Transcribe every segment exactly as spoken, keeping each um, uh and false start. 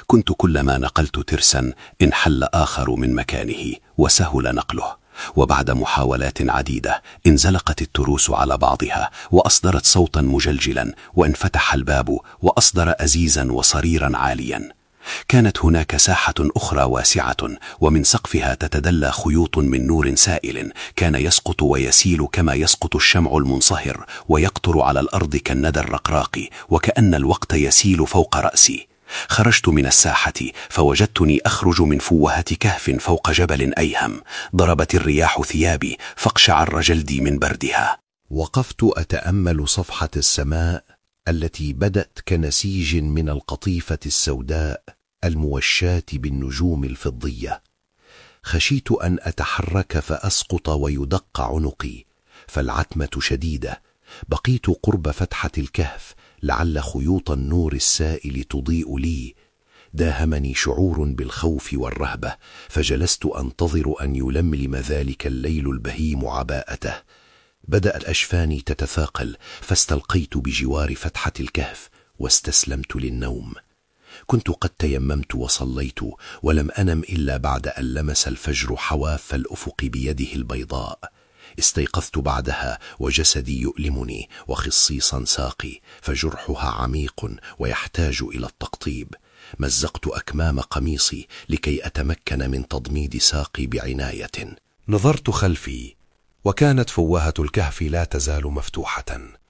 كنت كلما نقلت ترسا انحل آخر من مكانه وسهل نقله، وبعد محاولات عديدة انزلقت التروس على بعضها وأصدرت صوتا مجلجلا، وانفتح الباب وأصدر أزيزا وصريرا عاليا. كانت هناك ساحة أخرى واسعة، ومن سقفها تتدلى خيوط من نور سائل كان يسقط ويسيل كما يسقط الشمع المنصهر ويقطر على الأرض كالندى الرقراق، وكأن الوقت يسيل فوق رأسي. خرجت من الساحة فوجدتني أخرج من فوهة كهف فوق جبل أيهم. ضربت الرياح ثيابي فاقشعر جلدي من بردها. وقفت أتأمل صفحة السماء التي بدت كنسيج من القطيفة السوداء الموشاة بالنجوم الفضية. خشيت أن أتحرك فأسقط ويدق عنقي، فالعتمة شديدة. بقيت قرب فتحة الكهف لعل خيوط النور السائل تضيء لي. داهمني شعور بالخوف والرهبة، فجلست أنتظر أن يلملم ذلك الليل البهيم عباءته. بدأت أشفاني تتثاقل، فاستلقيت بجوار فتحة الكهف واستسلمت للنوم. كنت قد تيممت وصليت، ولم أنم إلا بعد أن لمس الفجر حواف الأفق بيده البيضاء. استيقظت بعدها وجسدي يؤلمني وخصيصا ساقي، فجرحها عميق ويحتاج إلى التقطيب. مزقت أكمام قميصي لكي أتمكن من تضميد ساقي بعناية. نظرت خلفي، وكانت فوهة الكهف لا تزال مفتوحة،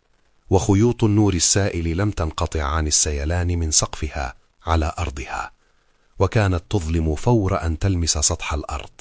وخيوط النور السائل لم تنقطع عن السيلان من سقفها على أرضها، وكانت تظلم فور أن تلمس سطح الأرض.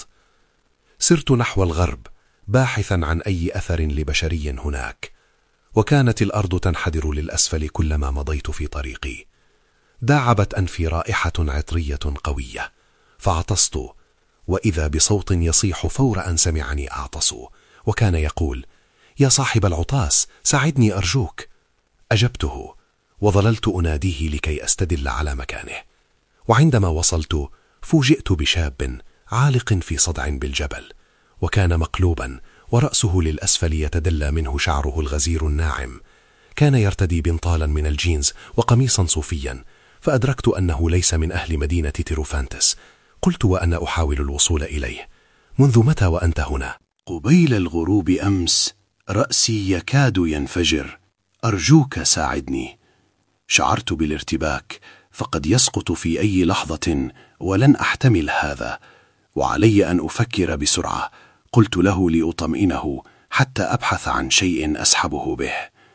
سرت نحو الغرب باحثا عن أي أثر لبشري هناك، وكانت الأرض تنحدر للأسفل كلما مضيت في طريقي. داعبت أنفي رائحة عطرية قوية، فعطست، وإذا بصوت يصيح فور أن سمعني أعطس، وكان يقول: يا صاحب العطاس، ساعدني أرجوك. أجبته وظللت أناديه لكي أستدل على مكانه. وعندما وصلت فوجئت بشاب عالق في صدع بالجبل، وكان مقلوبا ورأسه للأسفل يتدلى منه شعره الغزير الناعم. كان يرتدي بنطالا من الجينز وقميصا صوفيا، فأدركت أنه ليس من أهل مدينة تيروفانتس. قلت وأنا أحاول الوصول إليه: منذ متى وأنت هنا؟ قبيل الغروب أمس، رأسي يكاد ينفجر، أرجوك ساعدني. شعرت بالارتباك، فقد يسقط في أي لحظة ولن أحتمل هذا، وعلي أن أفكر بسرعة. قلت له لأطمئنه حتى أبحث عن شيء أسحبه به.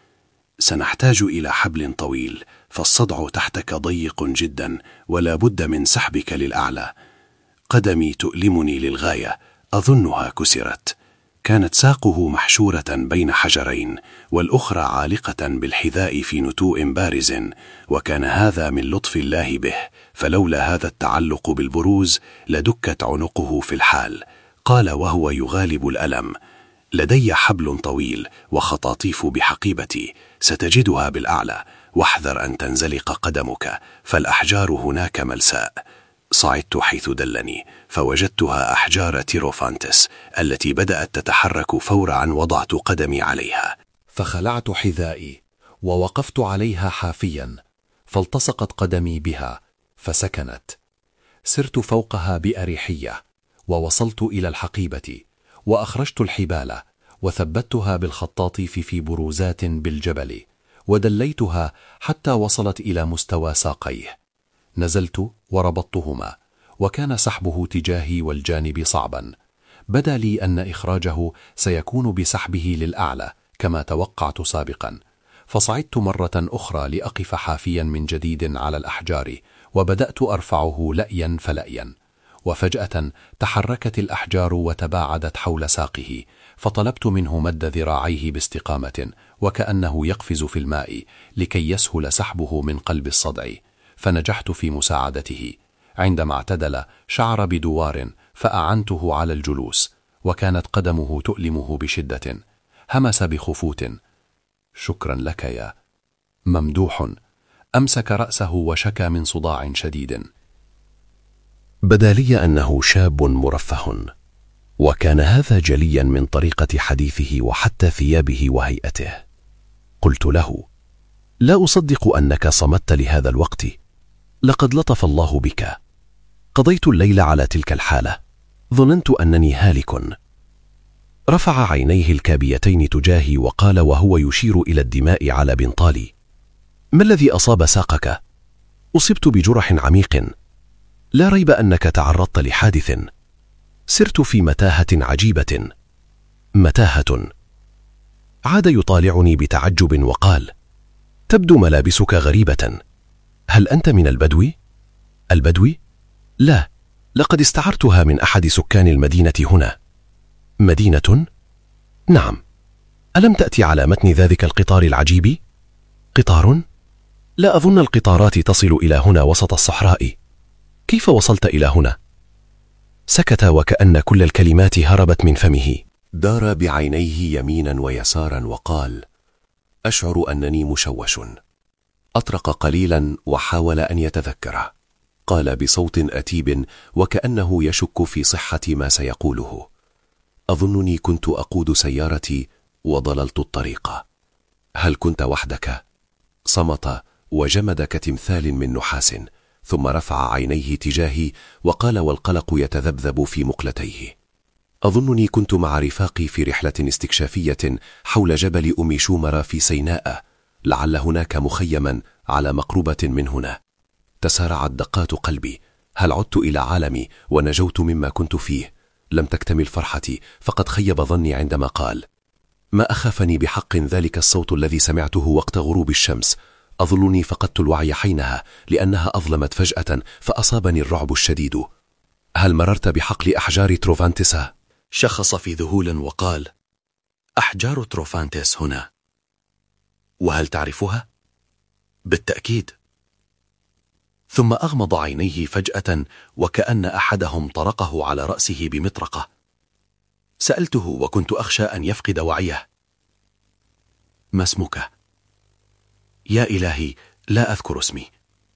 سنحتاج إلى حبل طويل، فالصدع تحتك ضيق جدا، ولا بد من سحبك للأعلى. قدمي تؤلمني للغاية، أظنها كسرت. كانت ساقه محشورة بين حجرين، والأخرى عالقة بالحذاء في نتوء بارز، وكان هذا من لطف الله به، فلولا هذا التعلق بالبروز لدكت عنقه في الحال. قال وهو يغالب الألم: لدي حبل طويل وخطاطيف بحقيبتي، ستجدها بالأعلى، واحذر أن تنزلق قدمك، فالأحجار هناك ملساء. صعدت حيث دلني، فوجدتها أحجار تيروفانتس التي بدأت تتحرك فور أن وضعت قدمي عليها. فخلعت حذائي ووقفت عليها حافيا، فالتصقت قدمي بها فسكنت. سرت فوقها بأريحية، ووصلت إلى الحقيبة، وأخرجت الحبال وثبتها بالخطاطيف في بروزات بالجبل، ودليتها حتى وصلت إلى مستوى ساقيه. نزلت وربطتهما، وكان سحبه تجاهي والجانب صعبا. بدا لي أن إخراجه سيكون بسحبه للأعلى كما توقعت سابقا، فصعدت مرة أخرى لأقف حافيا من جديد على الأحجار، وبدأت أرفعه لأيا فلأيا. وفجأة تحركت الأحجار وتباعدت حول ساقه، فطلبت منه مد ذراعيه باستقامة وكأنه يقفز في الماء لكي يسهل سحبه من قلب الصدع، فنجحت في مساعدته. عندما اعتدل شعر بدوار، فأعنته على الجلوس، وكانت قدمه تؤلمه بشدة. همس بخفوت: شكرا لك يا ممدوح. أمسك رأسه وشكى من صداع شديد. بدا لي أنه شاب مرفه، وكان هذا جليا من طريقة حديثه وحتى ثيابه وهيئته. قلت له: لا أصدق أنك صمت لهذا الوقت، لقد لطف الله بك. قضيت الليل على تلك الحالة، ظننت أنني هالك. رفع عينيه الكابيتين تجاهي وقال وهو يشير إلى الدماء على بنطالي: ما الذي أصاب ساقك؟ أصبت بجرح عميق. لا ريب أنك تعرضت لحادث. سرت في متاهة عجيبة. متاهة. عاد يطالعني بتعجب وقال: تبدو ملابسك غريبة. هل أنت من البدو؟ البدو؟ لا، لقد استعرتها من أحد سكان المدينة هنا. مدينة؟ نعم. ألم تأتي على متن ذلك القطار العجيب؟ قطار؟ لا أظن القطارات تصل إلى هنا وسط الصحراء. كيف وصلت إلى هنا؟ سكت وكأن كل الكلمات هربت من فمه. دار بعينيه يمينا ويسارا وقال: أشعر أنني مشوش. أطرق قليلا وحاول أن يتذكره. قال بصوت أتيب وكأنه يشك في صحة ما سيقوله: أظنني كنت أقود سيارتي وضللت الطريق. هل كنت وحدك؟ صمت وجمد كتمثال من نحاس، ثم رفع عينيه تجاهي وقال والقلق يتذبذب في مقلتيه: أظنني كنت مع رفاقي في رحلة استكشافية حول جبل أم شومر في سيناء، لعل هناك مخيما على مقربة من هنا. تسارعت دقات قلبي. هل عدت إلى عالمي ونجوت مما كنت فيه؟ لم تكتمل فرحتي، فقد خيب ظني عندما قال: ما أخافني بحق ذلك الصوت الذي سمعته وقت غروب الشمس. أظنني فقدت الوعي حينها لأنها أظلمت فجأة فأصابني الرعب الشديد. هل مررت بحقل أحجار تروفانتسا؟ شخص في ذهول وقال: أحجار تروفانتس هنا. وهل تعرفها؟ بالتأكيد. ثم أغمض عينيه فجأة وكأن أحدهم طرقه على رأسه بمطرقة. سألته وكنت أخشى أن يفقد وعيه: ما اسمك؟ يا إلهي، لا أذكر اسمي.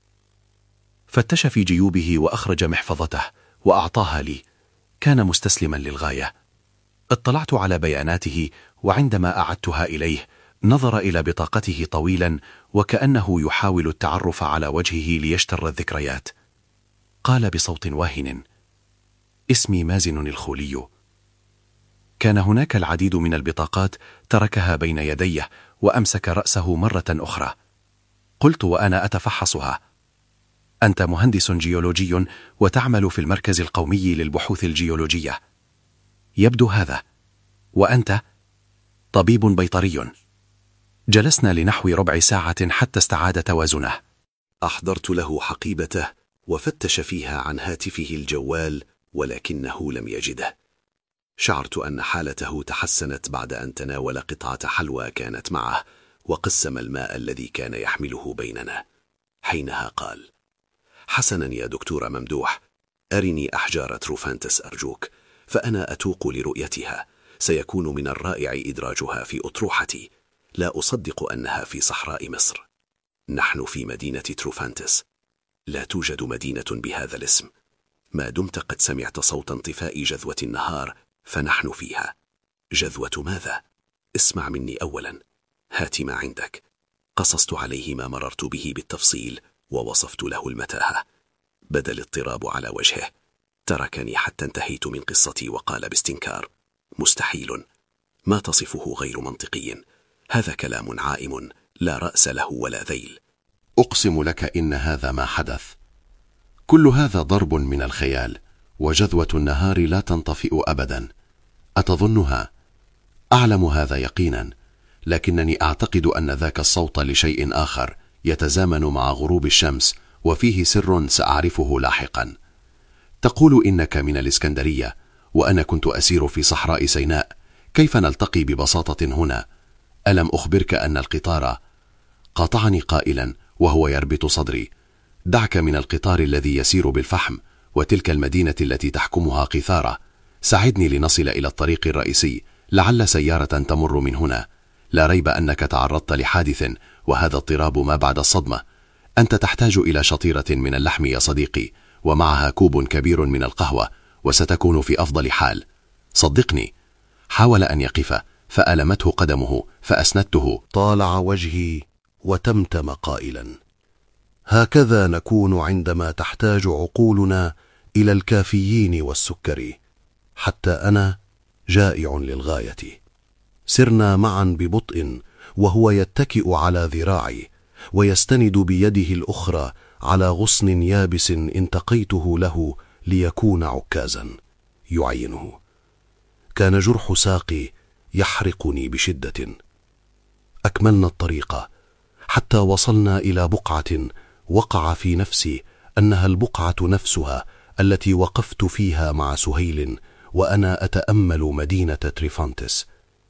فتش في جيوبه وأخرج محفظته وأعطاها لي. كان مستسلما للغاية. اطلعت على بياناته، وعندما أعدتها إليه نظر إلى بطاقته طويلا وكأنه يحاول التعرف على وجهه ليشتر الذكريات. قال بصوت واهن: اسمي مازن الخولي. كان هناك العديد من البطاقات تركها بين يديه وأمسك رأسه مرة أخرى. قلت وأنا أتفحصها: أنت مهندس جيولوجي وتعمل في المركز القومي للبحوث الجيولوجية. يبدو هذا. وأنت طبيب بيطري. جلسنا لنحو ربع ساعة حتى استعاد توازنه. أحضرت له حقيبته وفتش فيها عن هاتفه الجوال ولكنه لم يجده. شعرت أن حالته تحسنت بعد أن تناول قطعة حلوى كانت معه وقسم الماء الذي كان يحمله بيننا. حينها قال: حسنا يا دكتور ممدوح، أرني أحجار تروفانتس أرجوك، فأنا أتوق لرؤيتها. سيكون من الرائع إدراجها في أطروحتي. لا أصدق أنها في صحراء مصر. نحن في مدينة تروفانتس. لا توجد مدينة بهذا الاسم. ما دمت قد سمعت صوت انطفاء جذوة النهار فنحن فيها. جذوة ماذا؟ اسمع مني أولا. هات ما عندك. قصصت عليه ما مررت به بالتفصيل ووصفت له المتاهة. بدا الاضطراب على وجهه. تركني حتى انتهيت من قصتي وقال باستنكار: مستحيل. ما تصفه غير منطقي. هذا كلام عائم لا رأس له ولا ذيل. أقسم لك إن هذا ما حدث. كل هذا ضرب من الخيال، وجذوة النهار لا تنطفئ أبدا. أتظنها؟ أعلم هذا يقينا، لكنني أعتقد أن ذاك الصوت لشيء آخر يتزامن مع غروب الشمس وفيه سر سأعرفه لاحقا. تقول إنك من الإسكندرية وأنا كنت أسير في صحراء سيناء. كيف نلتقي ببساطة هنا؟ ألم أخبرك أن القطار؟ قاطعني قائلا وهو يربط صدري: دعك من القطار الذي يسير بالفحم وتلك المدينة التي تحكمها قيثارة. ساعدني لنصل إلى الطريق الرئيسي، لعل سيارة تمر من هنا. لا ريب أنك تعرضت لحادث، وهذا اضطراب ما بعد الصدمة. أنت تحتاج إلى شطيرة من اللحم يا صديقي، ومعها كوب كبير من القهوة، وستكون في أفضل حال. صدقني. حاول أن يقف فألمته قدمه فأسندته. طالع وجهي وتمتم قائلا: هكذا نكون عندما تحتاج عقولنا إلى الكافيين والسكر. حتى أنا جائع للغاية. سرنا معا ببطء وهو يتكئ على ذراعي ويستند بيده الأخرى على غصن يابس انتقيته له ليكون عكازا يعينه. كان جرح ساقي يحرقني بشدة. أكملنا الطريق حتى وصلنا إلى بقعة وقع في نفسي أنها البقعة نفسها التي وقفت فيها مع سهيل وأنا أتأمل مدينة تريفانتس.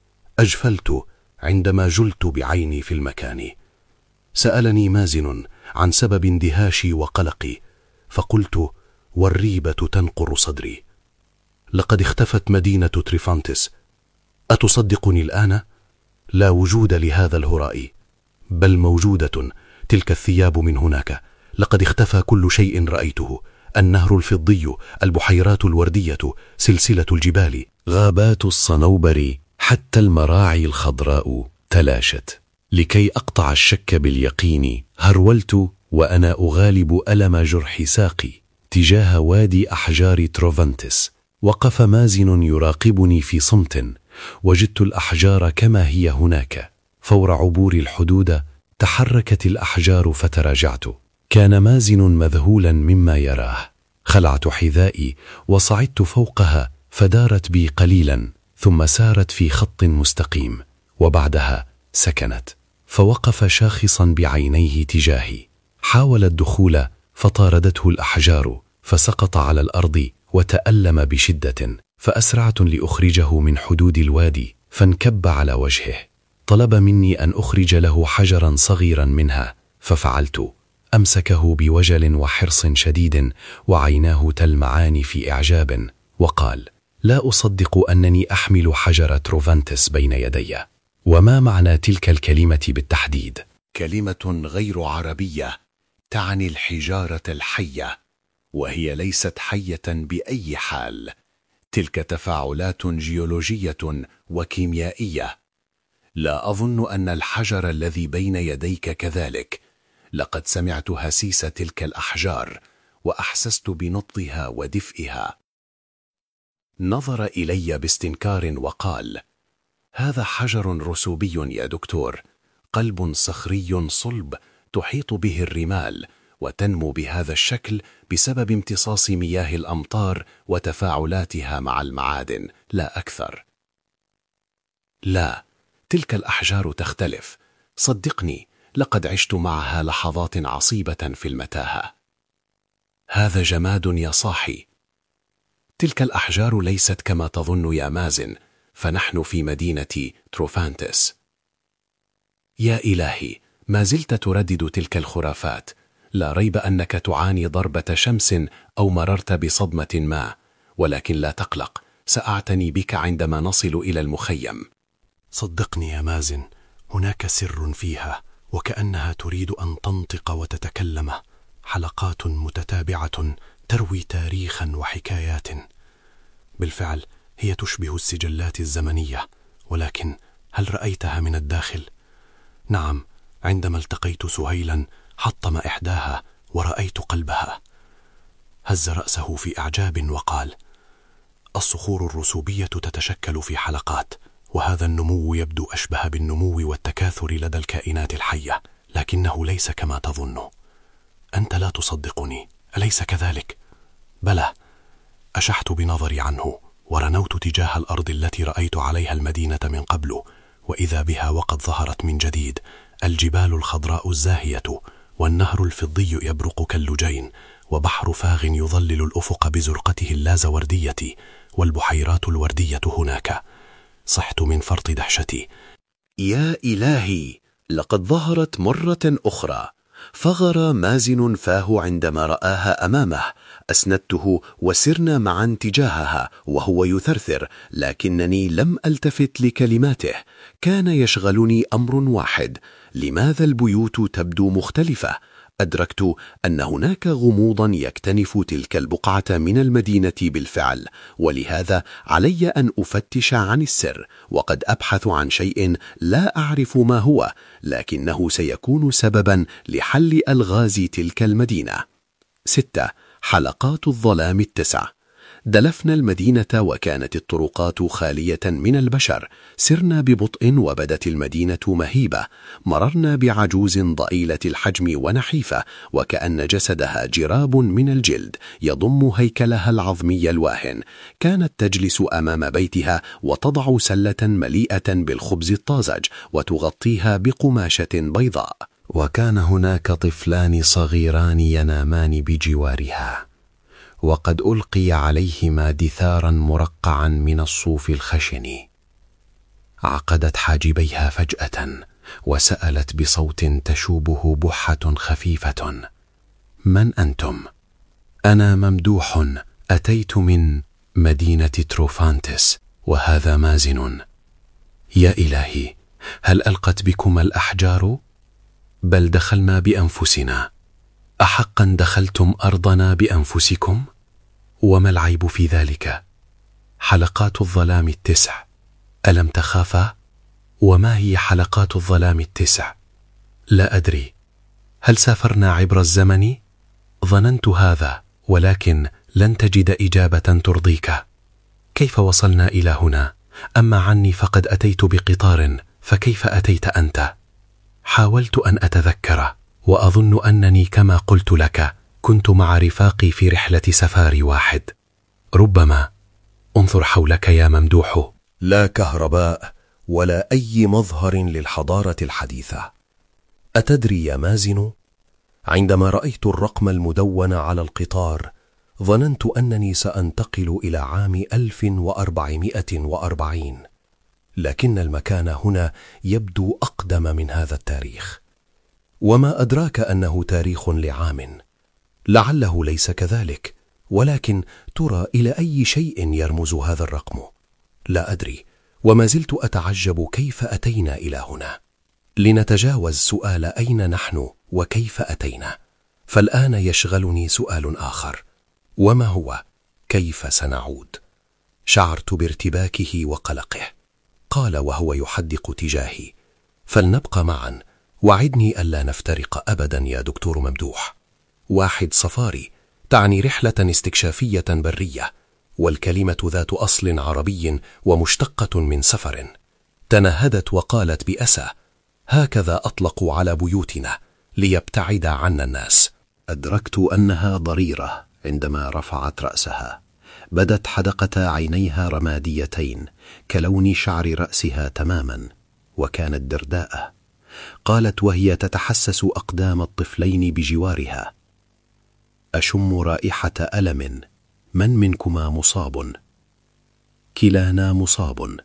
أجفلت عندما جلت بعيني في المكان. سألني مازن عن سبب اندهاشي وقلقي، فقلت والريبة تنقر صدري. لقد اختفت مدينة تريفانتس. أتصدقني الآن؟ لا وجود لهذا الهراء، بل موجودة. تلك الثياب من هناك. لقد اختفى كل شيء رأيته: النهر الفضي، البحيرات الوردية، سلسلة الجبال، غابات الصنوبر، حتى المراعي الخضراء تلاشت. لكي أقطع الشك باليقين هرولت وأنا أغالب ألم جرح ساقي تجاه وادي أحجار تروفانتس. وقف مازن يراقبني في صمت، وجدت الأحجار كما هي هناك. فور عبور الحدود تحركت الأحجار فتراجعت. كان مازن مذهولا مما يراه. خلعت حذائي وصعدت فوقها، فدارت بي قليلا ثم سارت في خط مستقيم، وبعدها سكنت. فوقف شاخصا بعينيه تجاهي. حاول الدخول فطاردته الأحجار، فسقط على الأرض وتألم بشدة. فأسرعت لأخرجه من حدود الوادي، فانكب على وجهه. طلب مني أن أخرج له حجرا صغيرا منها، ففعلت. أمسكه بوجل وحرص شديد وعيناه تلمعان في إعجاب، وقال: لا أصدق أنني أحمل حجر تروفانتس بين يدي. وما معنى تلك الكلمة بالتحديد؟ كلمة غير عربية تعني الحجارة الحية، وهي ليست حية بأي حال. تلك تفاعلات جيولوجية وكيميائية. لا أظن أن الحجر الذي بين يديك كذلك. لقد سمعت هسيس تلك الأحجار وأحسست بنبضها ودفئها. نظر إلي باستنكار وقال: هذا حجر رسوبي يا دكتور، قلب صخري صلب تحيط به الرمال، وتنمو بهذا الشكل بسبب امتصاص مياه الأمطار وتفاعلاتها مع المعادن، لا أكثر. لا، تلك الأحجار تختلف. صدقني، لقد عشت معها لحظات عصيبة في المتاهة. هذا جماد يا صاحي. تلك الأحجار ليست كما تظن يا مازن، فنحن في مدينة تروفانتس. يا إلهي، ما زلت تردد تلك الخرافات. لا ريب أنك تعاني ضربة شمس أو مررت بصدمة ما، ولكن لا تقلق، سأعتني بك عندما نصل إلى المخيم. صدقني يا مازن، هناك سر فيها، وكأنها تريد أن تنطق وتتكلم. حلقات متتابعة تروي تاريخا وحكايات. بالفعل هي تشبه السجلات الزمنية، ولكن هل رأيتها من الداخل؟ نعم، عندما التقيت سهيلا حطم إحداها ورأيت قلبها. هز رأسه في إعجاب وقال: الصخور الرسوبية تتشكل في حلقات، وهذا النمو يبدو أشبه بالنمو والتكاثر لدى الكائنات الحية، لكنه ليس كما تظن. أنت لا تصدقني، أليس كذلك؟ بلى. أشحت بنظري عنه ورنوت تجاه الأرض التي رأيت عليها المدينة من قبل، وإذا بها وقد ظهرت من جديد. الجبال الخضراء الزاهية، والنهر الفضي يبرق كاللجين، وبحر فاغ يظلل الأفق بزرقته اللازوردية، والبحيرات الوردية هناك. صحت من فرط دهشتي. يا إلهي، لقد ظهرت مرة أخرى. فغر مازن فاه عندما رآها أمامه. أسندته وسرنا معا تجاهها وهو يثرثر، لكنني لم ألتفت لكلماته. كان يشغلني أمر واحد: لماذا البيوت تبدو مختلفة؟ أدركت أن هناك غموضا يكتنف تلك البقعة من المدينة بالفعل، ولهذا علي أن أفتش عن السر، وقد أبحث عن شيء لا أعرف ما هو، لكنه سيكون سببا لحل ألغاز تلك المدينة. ستة. حلقات الظلام التسع. دلفنا المدينة وكانت الطرقات خالية من البشر، سرنا ببطء وبدت المدينة مهيبة، مررنا بعجوز ضئيلة الحجم ونحيفة وكأن جسدها جراب من الجلد يضم هيكلها العظمي الواهن، كانت تجلس أمام بيتها وتضع سلة مليئة بالخبز الطازج وتغطيها بقماشة بيضاء، وكان هناك طفلان صغيران ينامان بجوارها، وقد ألقي عليهما دثارا مرقعا من الصوف الخشن. عقدت حاجبيها فجأة وسألت بصوت تشوبه بحة خفيفة: من أنتم؟ أنا ممدوح، أتيت من مدينة تروفانتس، وهذا مازن. يا إلهي، هل ألقت بكما الأحجار؟ بل دخلنا بأنفسنا. أحقا دخلتم أرضنا بأنفسكم؟ وما العيب في ذلك؟ حلقات الظلام التسع، ألم تخافا؟ وما هي حلقات الظلام التسع؟ لا أدري. هل سافرنا عبر الزمن؟ ظننت هذا، ولكن لن تجد إجابة ترضيك. كيف وصلنا إلى هنا؟ أما عني فقد أتيت بقطار، فكيف أتيت أنت؟ حاولت أن أتذكر، وأظن أنني كما قلت لك كنت مع رفاقي في رحلة سفاري واحد. ربما. انظر حولك يا ممدوح. لا كهرباء ولا أي مظهر للحضارة الحديثة. أتدري يا مازن، عندما رأيت الرقم المدون على القطار ظننت أنني سأنتقل إلى عام ألف وأربعمائة وأربعين، لكن المكان هنا يبدو أقدم من هذا التاريخ. وما أدراك أنه تاريخ لعام؟ لعله ليس كذلك، ولكن ترى إلى أي شيء يرمز هذا الرقم؟ لا أدري، وما زلت أتعجب كيف أتينا إلى هنا. لنتجاوز سؤال أين نحن وكيف أتينا، فالآن يشغلني سؤال آخر، وما هو؟ كيف سنعود؟ شعرت بارتباكه وقلقه. قال وهو يحدق تجاهي: فلنبقى معا، وعدني ألا نفترق أبدا يا دكتور ممدوح. واحد صفاري تعني رحلة استكشافية برية، والكلمة ذات أصل عربي ومشتقة من سفر. تنهدت وقالت بأسى: هكذا أطلقوا على بيوتنا ليبتعد عنا الناس. أدركت أنها ضريرة عندما رفعت رأسها، بدت حدقة عينيها رماديتين كلون شعر رأسها تماما، وكانت درداءة. قالت وهي تتحسس أقدام الطفلين بجوارها: أشم رائحة ألم، من منكما مصاب؟ كلانا مصاب.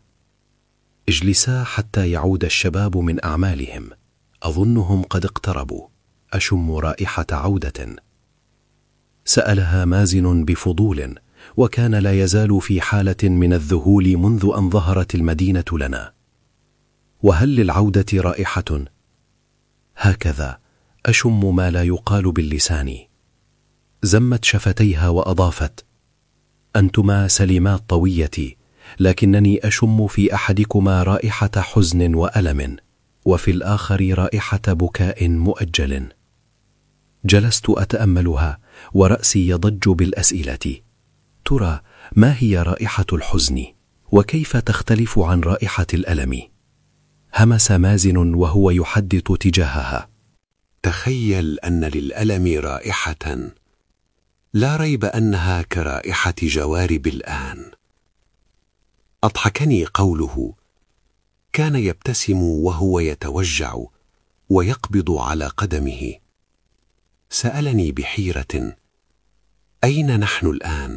اجلسا حتى يعود الشباب من أعمالهم، أظنهم قد اقتربوا، أشم رائحة عودة. سألها مازن بفضول، وكان لا يزال في حالة من الذهول منذ أن ظهرت المدينة لنا. وهل للعودة رائحة؟ هكذا أشم ما لا يقال باللسان. زمت شفتيها وأضافت: أنتما سليمات طويتي، لكنني أشم في أحدكما رائحة حزن وألم، وفي الآخر رائحة بكاء مؤجل. جلست أتأملها ورأسي يضج بالأسئلة. ترى ما هي رائحة الحزن؟ وكيف تختلف عن رائحة الألم؟ همس مازن وهو يحدث تجاهها: تخيل أن للألم رائحة، لا ريب أنها كرائحة جوارب الآن. أضحكني قوله. كان يبتسم وهو يتوجع ويقبض على قدمه. سألني بحيرة: أين نحن الآن؟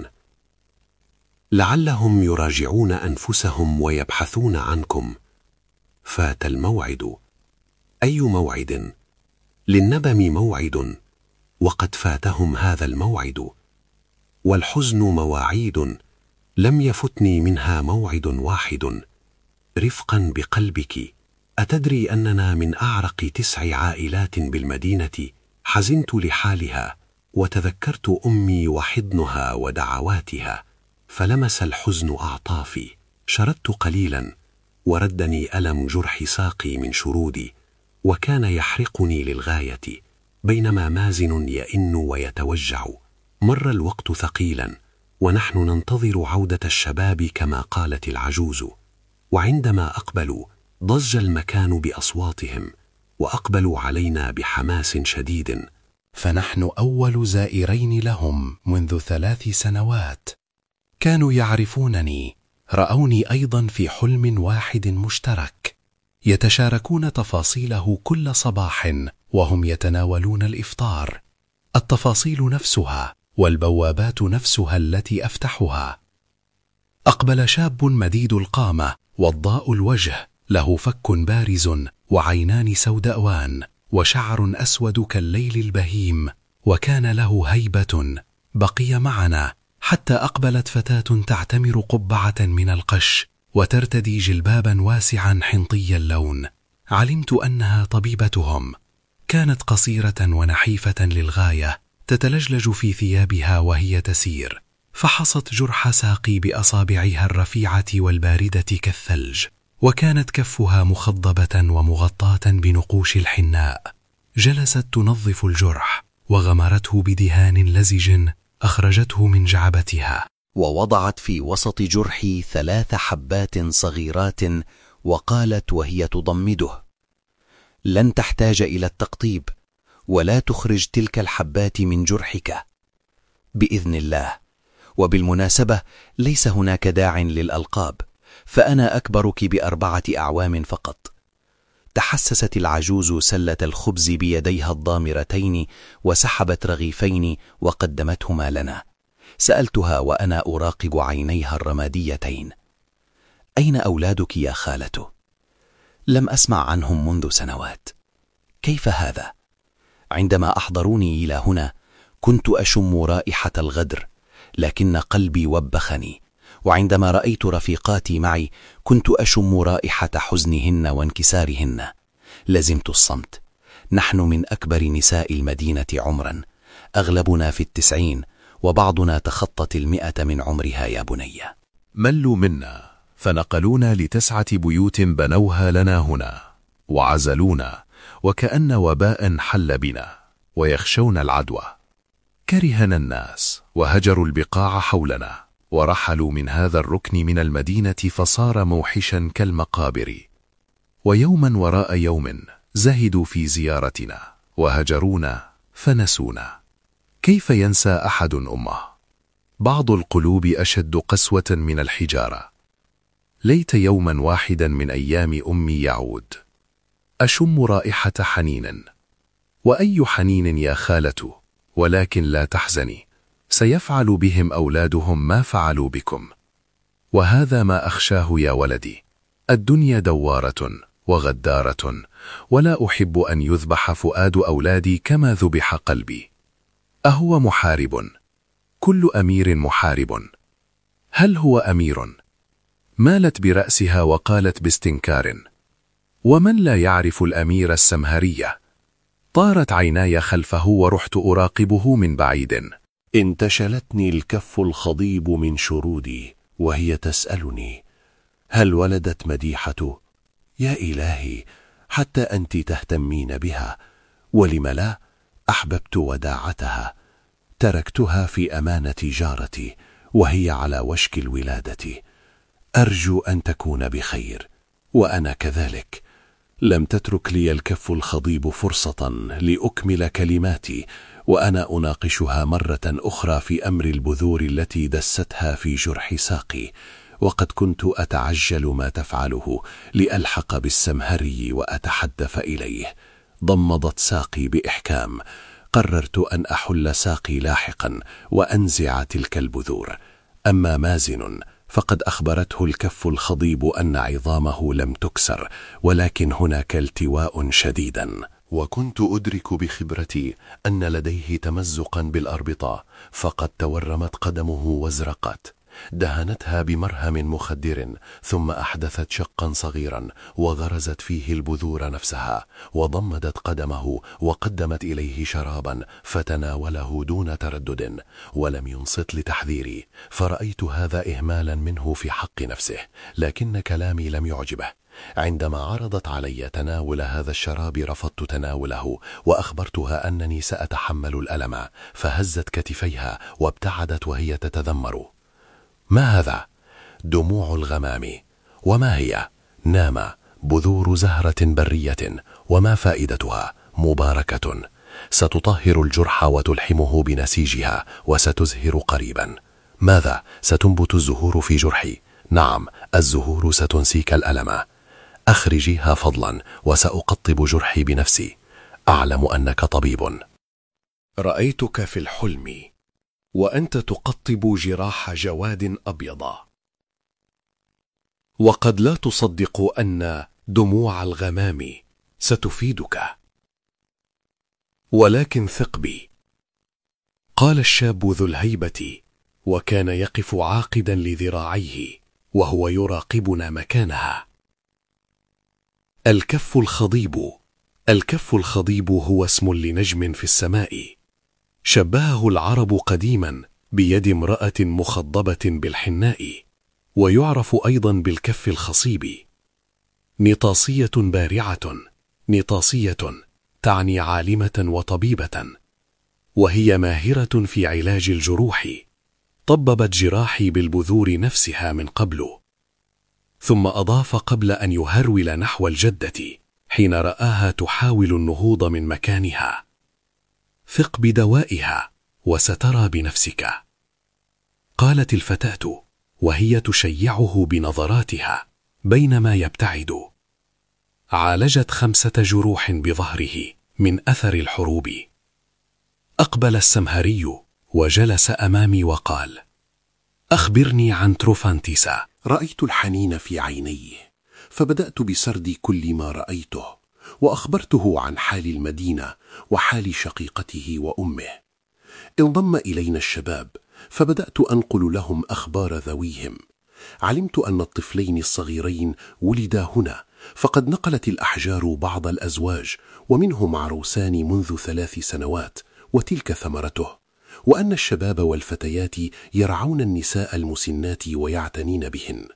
لعلهم يراجعون أنفسهم ويبحثون عنكم. فات الموعد. أي موعد؟ للندم موعد، وقد فاتهم هذا الموعد. والحزن مواعيد، لم يفتني منها موعد واحد. رفقا بقلبك، أتدري أننا من أعرق تسع عائلات بالمدينة، حزنت لحالها وتذكرت أمي وحضنها ودعواتها، فلمس الحزن أعطافي. شردت قليلا وردني ألم جرح ساقي من شرودي، وكان يحرقني للغاية، بينما مازن يئن ويتوجع. مر الوقت ثقيلا ونحن ننتظر عودة الشباب كما قالت العجوز، وعندما أقبلوا ضج المكان بأصواتهم وأقبلوا علينا بحماس شديد. فنحن أول زائرين لهم منذ ثلاث سنوات. كانوا يعرفونني، رأوني أيضا في حلم واحد مشترك، يتشاركون تفاصيله كل صباح وهم يتناولون الإفطار، التفاصيل نفسها والبوابات نفسها التي أفتحها. أقبل شاب مديد القامة وضاء الوجه، له فك بارز وعينان سوداوان وشعر أسود كالليل البهيم، وكان له هيبة. بقي معنا حتى أقبلت فتاة تعتمر قبعة من القش وترتدي جلبابا واسعا حنطي اللون. علمت أنها طبيبتهم. كانت قصيرة ونحيفة للغاية، تتلجلج في ثيابها وهي تسير، فحصت جرح ساقي بأصابعها الرفيعة والباردة كالثلج، وكانت كفها مخضبة ومغطاة بنقوش الحناء. جلست تنظف الجرح وغمرته بدهان لزج أخرجته من جعبتها، ووضعت في وسط جرحي ثلاث حبات صغيرات، وقالت وهي تضمده: لن تحتاج إلى التقطيب، ولا تخرج تلك الحبات من جرحك بإذن الله. وبالمناسبة ليس هناك داع للألقاب، فأنا أكبرك بأربعة أعوام فقط. تحسست العجوز سلة الخبز بيديها الضامرتين وسحبت رغيفين وقدمتهما لنا. سألتها وأنا أراقب عينيها الرماديتين: أين أولادك يا خالته؟ لم أسمع عنهم منذ سنوات. كيف هذا؟ عندما أحضروني إلى هنا كنت أشم رائحة الغدر، لكن قلبي وبخني، وعندما رأيت رفيقاتي معي كنت أشم رائحة حزنهن وانكسارهن. لزمت الصمت. نحن من أكبر نساء المدينة عمرا، أغلبنا في التسعين، وبعضنا تخطت المئة من عمرها يا بني. ملوا منا فنقلونا لتسعة بيوت بنوها لنا هنا، وعزلونا وكأن وباء حل بنا، ويخشون العدوى. كرهنا الناس وهجروا البقاع حولنا، ورحلوا من هذا الركن من المدينة فصار موحشا كالمقابر. ويوما وراء يوم زهدوا في زيارتنا وهجرونا فنسونا. كيف ينسى أحد أمه؟ بعض القلوب أشد قسوة من الحجارة. ليت يوما واحدا من أيام أمي يعود. أشم رائحة حنين. وأي حنين يا خالة، ولكن لا تحزني، سيفعل بهم أولادهم ما فعلوا بكم. وهذا ما أخشاه يا ولدي. الدنيا دوارة وغدارة، ولا أحب أن يذبح فؤاد أولادي كما ذبح قلبي. أهو محارب؟ كل أمير محارب. هل هو أمير؟ مالت برأسها وقالت باستنكار: ومن لا يعرف الأمير السمهرية؟ طارت عيناي خلفه ورحت أراقبه من بعيد. انتشلتني الكف الخضيب من شرودي وهي تسألني: هل ولدت مديحة؟ يا إلهي، حتى أنت تهتمين بها، ولم لا؟ أحببت وداعتها. تركتها في أمانة جارتي وهي على وشك الولادة. أرجو أن تكون بخير، وأنا كذلك. لم تترك لي الكف الخضيب فرصة لأكمل كلماتي وأنا أناقشها مرة أخرى في أمر البذور التي دستها في جرح ساقي، وقد كنت أتعجل ما تفعله لألحق بالسمهري وأتحدث إليه. ضمضت ساقي بإحكام. قررت أن أحل ساقي لاحقا وأنزع تلك البذور. أما مازن فقد أخبرته الكف الخضيب أن عظامه لم تكسر، ولكن هناك التواء شديدا. وكنت أدرك بخبرتي أن لديه تمزقا بالأربطة، فقد تورمت قدمه وازرقت. دهنتها بمرهم مخدر، ثم أحدثت شقا صغيرا وغرزت فيه البذور نفسها، وضمدت قدمه وقدمت إليه شرابا فتناوله دون تردد، ولم ينصت لتحذيري، فرأيت هذا إهمالا منه في حق نفسه، لكن كلامي لم يعجبه. عندما عرضت علي تناول هذا الشراب رفضت تناوله، وأخبرتها أنني سأتحمل الألم، فهزت كتفيها وابتعدت وهي تتذمر. ما هذا؟ دموع الغمام. وما هي؟ نام بذور زهرة برية. وما فائدتها؟ مباركة، ستطهر الجرح وتلحمه بنسيجها وستزهر قريبا. ماذا؟ ستنبت الزهور في جرحي؟ نعم، الزهور ستنسيك الألم. أخرجيها فضلا وسأقطب جرحي بنفسي. أعلم أنك طبيب. رأيتك في الحلم وأنت تقطب جراح جواد أبيض، وقد لا تصدق أن دموع الغمام ستفيدك، ولكن ثق بي. قال الشاب ذو الهيبة وكان يقف عاقدا لذراعيه وهو يراقبنا مكانها. الكف الخضيب. الكف الخضيب هو اسم لنجم في السماء، شبهه العرب قديما بيد امرأة مخضبة بالحناء، ويعرف أيضا بالكف الخصيب. نطاسية بارعة. نطاسية تعني عالمة وطبيبة، وهي ماهرة في علاج الجروح. طببت جراحي بالبذور نفسها من قبل. ثم أضاف قبل أن يهرول نحو الجدة حين رآها تحاول النهوض من مكانها: ثق بدوائها وسترى بنفسك. قالت الفتاة وهي تشيعه بنظراتها بينما يبتعد: عالجت خمسة جروح بظهره من أثر الحروب. أقبل السمهري وجلس أمامي وقال: أخبرني عن تروفانتيسا. رأيت الحنين في عينيه، فبدأت بسرد كل ما رأيته، وأخبرته عن حال المدينة وحال شقيقته وأمه. انضم إلينا الشباب، فبدأت أنقل لهم أخبار ذويهم. علمت أن الطفلين الصغيرين ولدا هنا، فقد نقلت الأحجار بعض الأزواج، ومنهم عروسان منذ ثلاث سنوات، وتلك ثمرته، وأن الشباب والفتيات يرعون النساء المسنات ويعتنين بهن.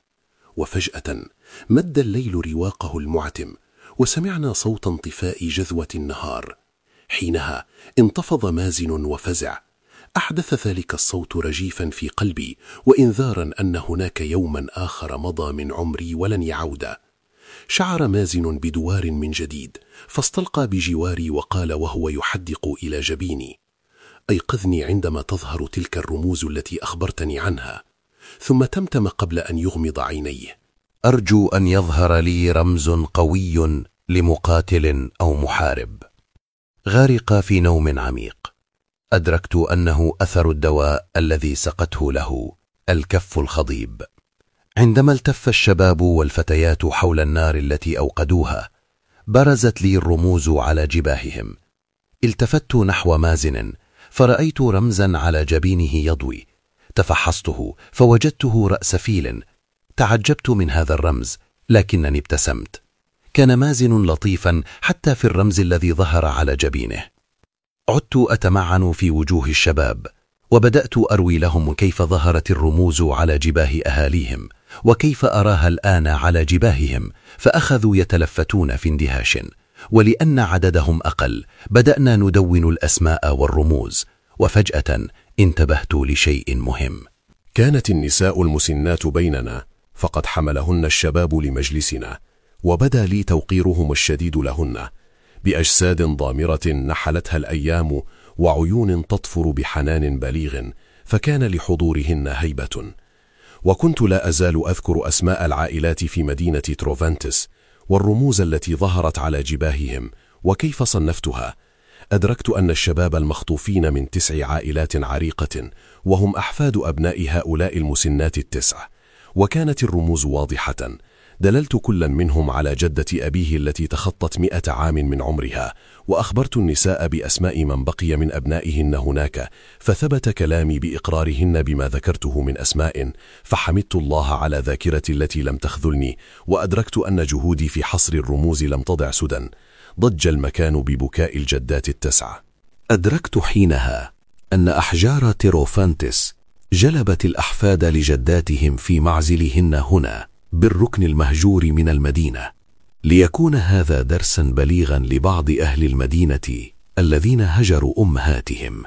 وفجأة مد الليل رواقه المعتم، وسمعنا صوت انطفاء جذوة النهار. حينها انتفض مازن وفزع. أحدث ذلك الصوت رجيفا في قلبي وإنذارا أن هناك يوما آخر مضى من عمري ولن يعود. شعر مازن بدوار من جديد، فاستلقى بجواري وقال وهو يحدق إلى جبيني: أيقظني عندما تظهر تلك الرموز التي أخبرتني عنها. ثم تمتم قبل أن يغمض عينيه: أرجو أن يظهر لي رمز قوي لمقاتل أو محارب. غارق في نوم عميق، أدركت أنه أثر الدواء الذي سقته له الكف الخضيب. عندما التف الشباب والفتيات حول النار التي أوقدوها، برزت لي الرموز على جباههم. التفت نحو مازن، فرأيت رمزا على جبينه يضوي. تفحصته فوجدته رأس فيل. تعجبت من هذا الرمز، لكنني ابتسمت. كان مازن لطيفا حتى في الرمز الذي ظهر على جبينه. عدت أتمعن في وجوه الشباب، وبدأت أروي لهم كيف ظهرت الرموز على جباه أهاليهم، وكيف أراها الآن على جباههم، فأخذوا يتلفتون في اندهاش. ولأن عددهم أقل، بدأنا ندون الأسماء والرموز، وفجأة انتبهت لشيء مهم. كانت النساء المسنات بيننا، فقد حملهن الشباب لمجلسنا، وبدا لي توقيرهم الشديد لهن، بأجساد ضامرة نحلتها الأيام وعيون تطفر بحنان بليغ، فكان لحضورهن هيبة. وكنت لا أزال أذكر أسماء العائلات في مدينة تروفانتس، والرموز التي ظهرت على جباههم، وكيف صنفتها. أدركت أن الشباب المخطوفين من تسع عائلات عريقة، وهم أحفاد أبناء هؤلاء المسنات التسع. وكانت الرموز واضحة، دللت كلا منهم على جدة أبيه التي تخطت مئة عام من عمرها، وأخبرت النساء بأسماء من بقي من أبنائهن هناك، فثبت كلامي بإقرارهن بما ذكرته من أسماء، فحمدت الله على ذاكرتي التي لم تخذلني، وأدركت أن جهودي في حصر الرموز لم تضع سدى. ضج المكان ببكاء الجدات التسعة. أدركت حينها أن أحجار تيروفانتس جلبت الأحفاد لجداتهم في معزلهن هنا بالركن المهجور من المدينة، ليكون هذا درسا بليغا لبعض أهل المدينة الذين هجروا أمهاتهم.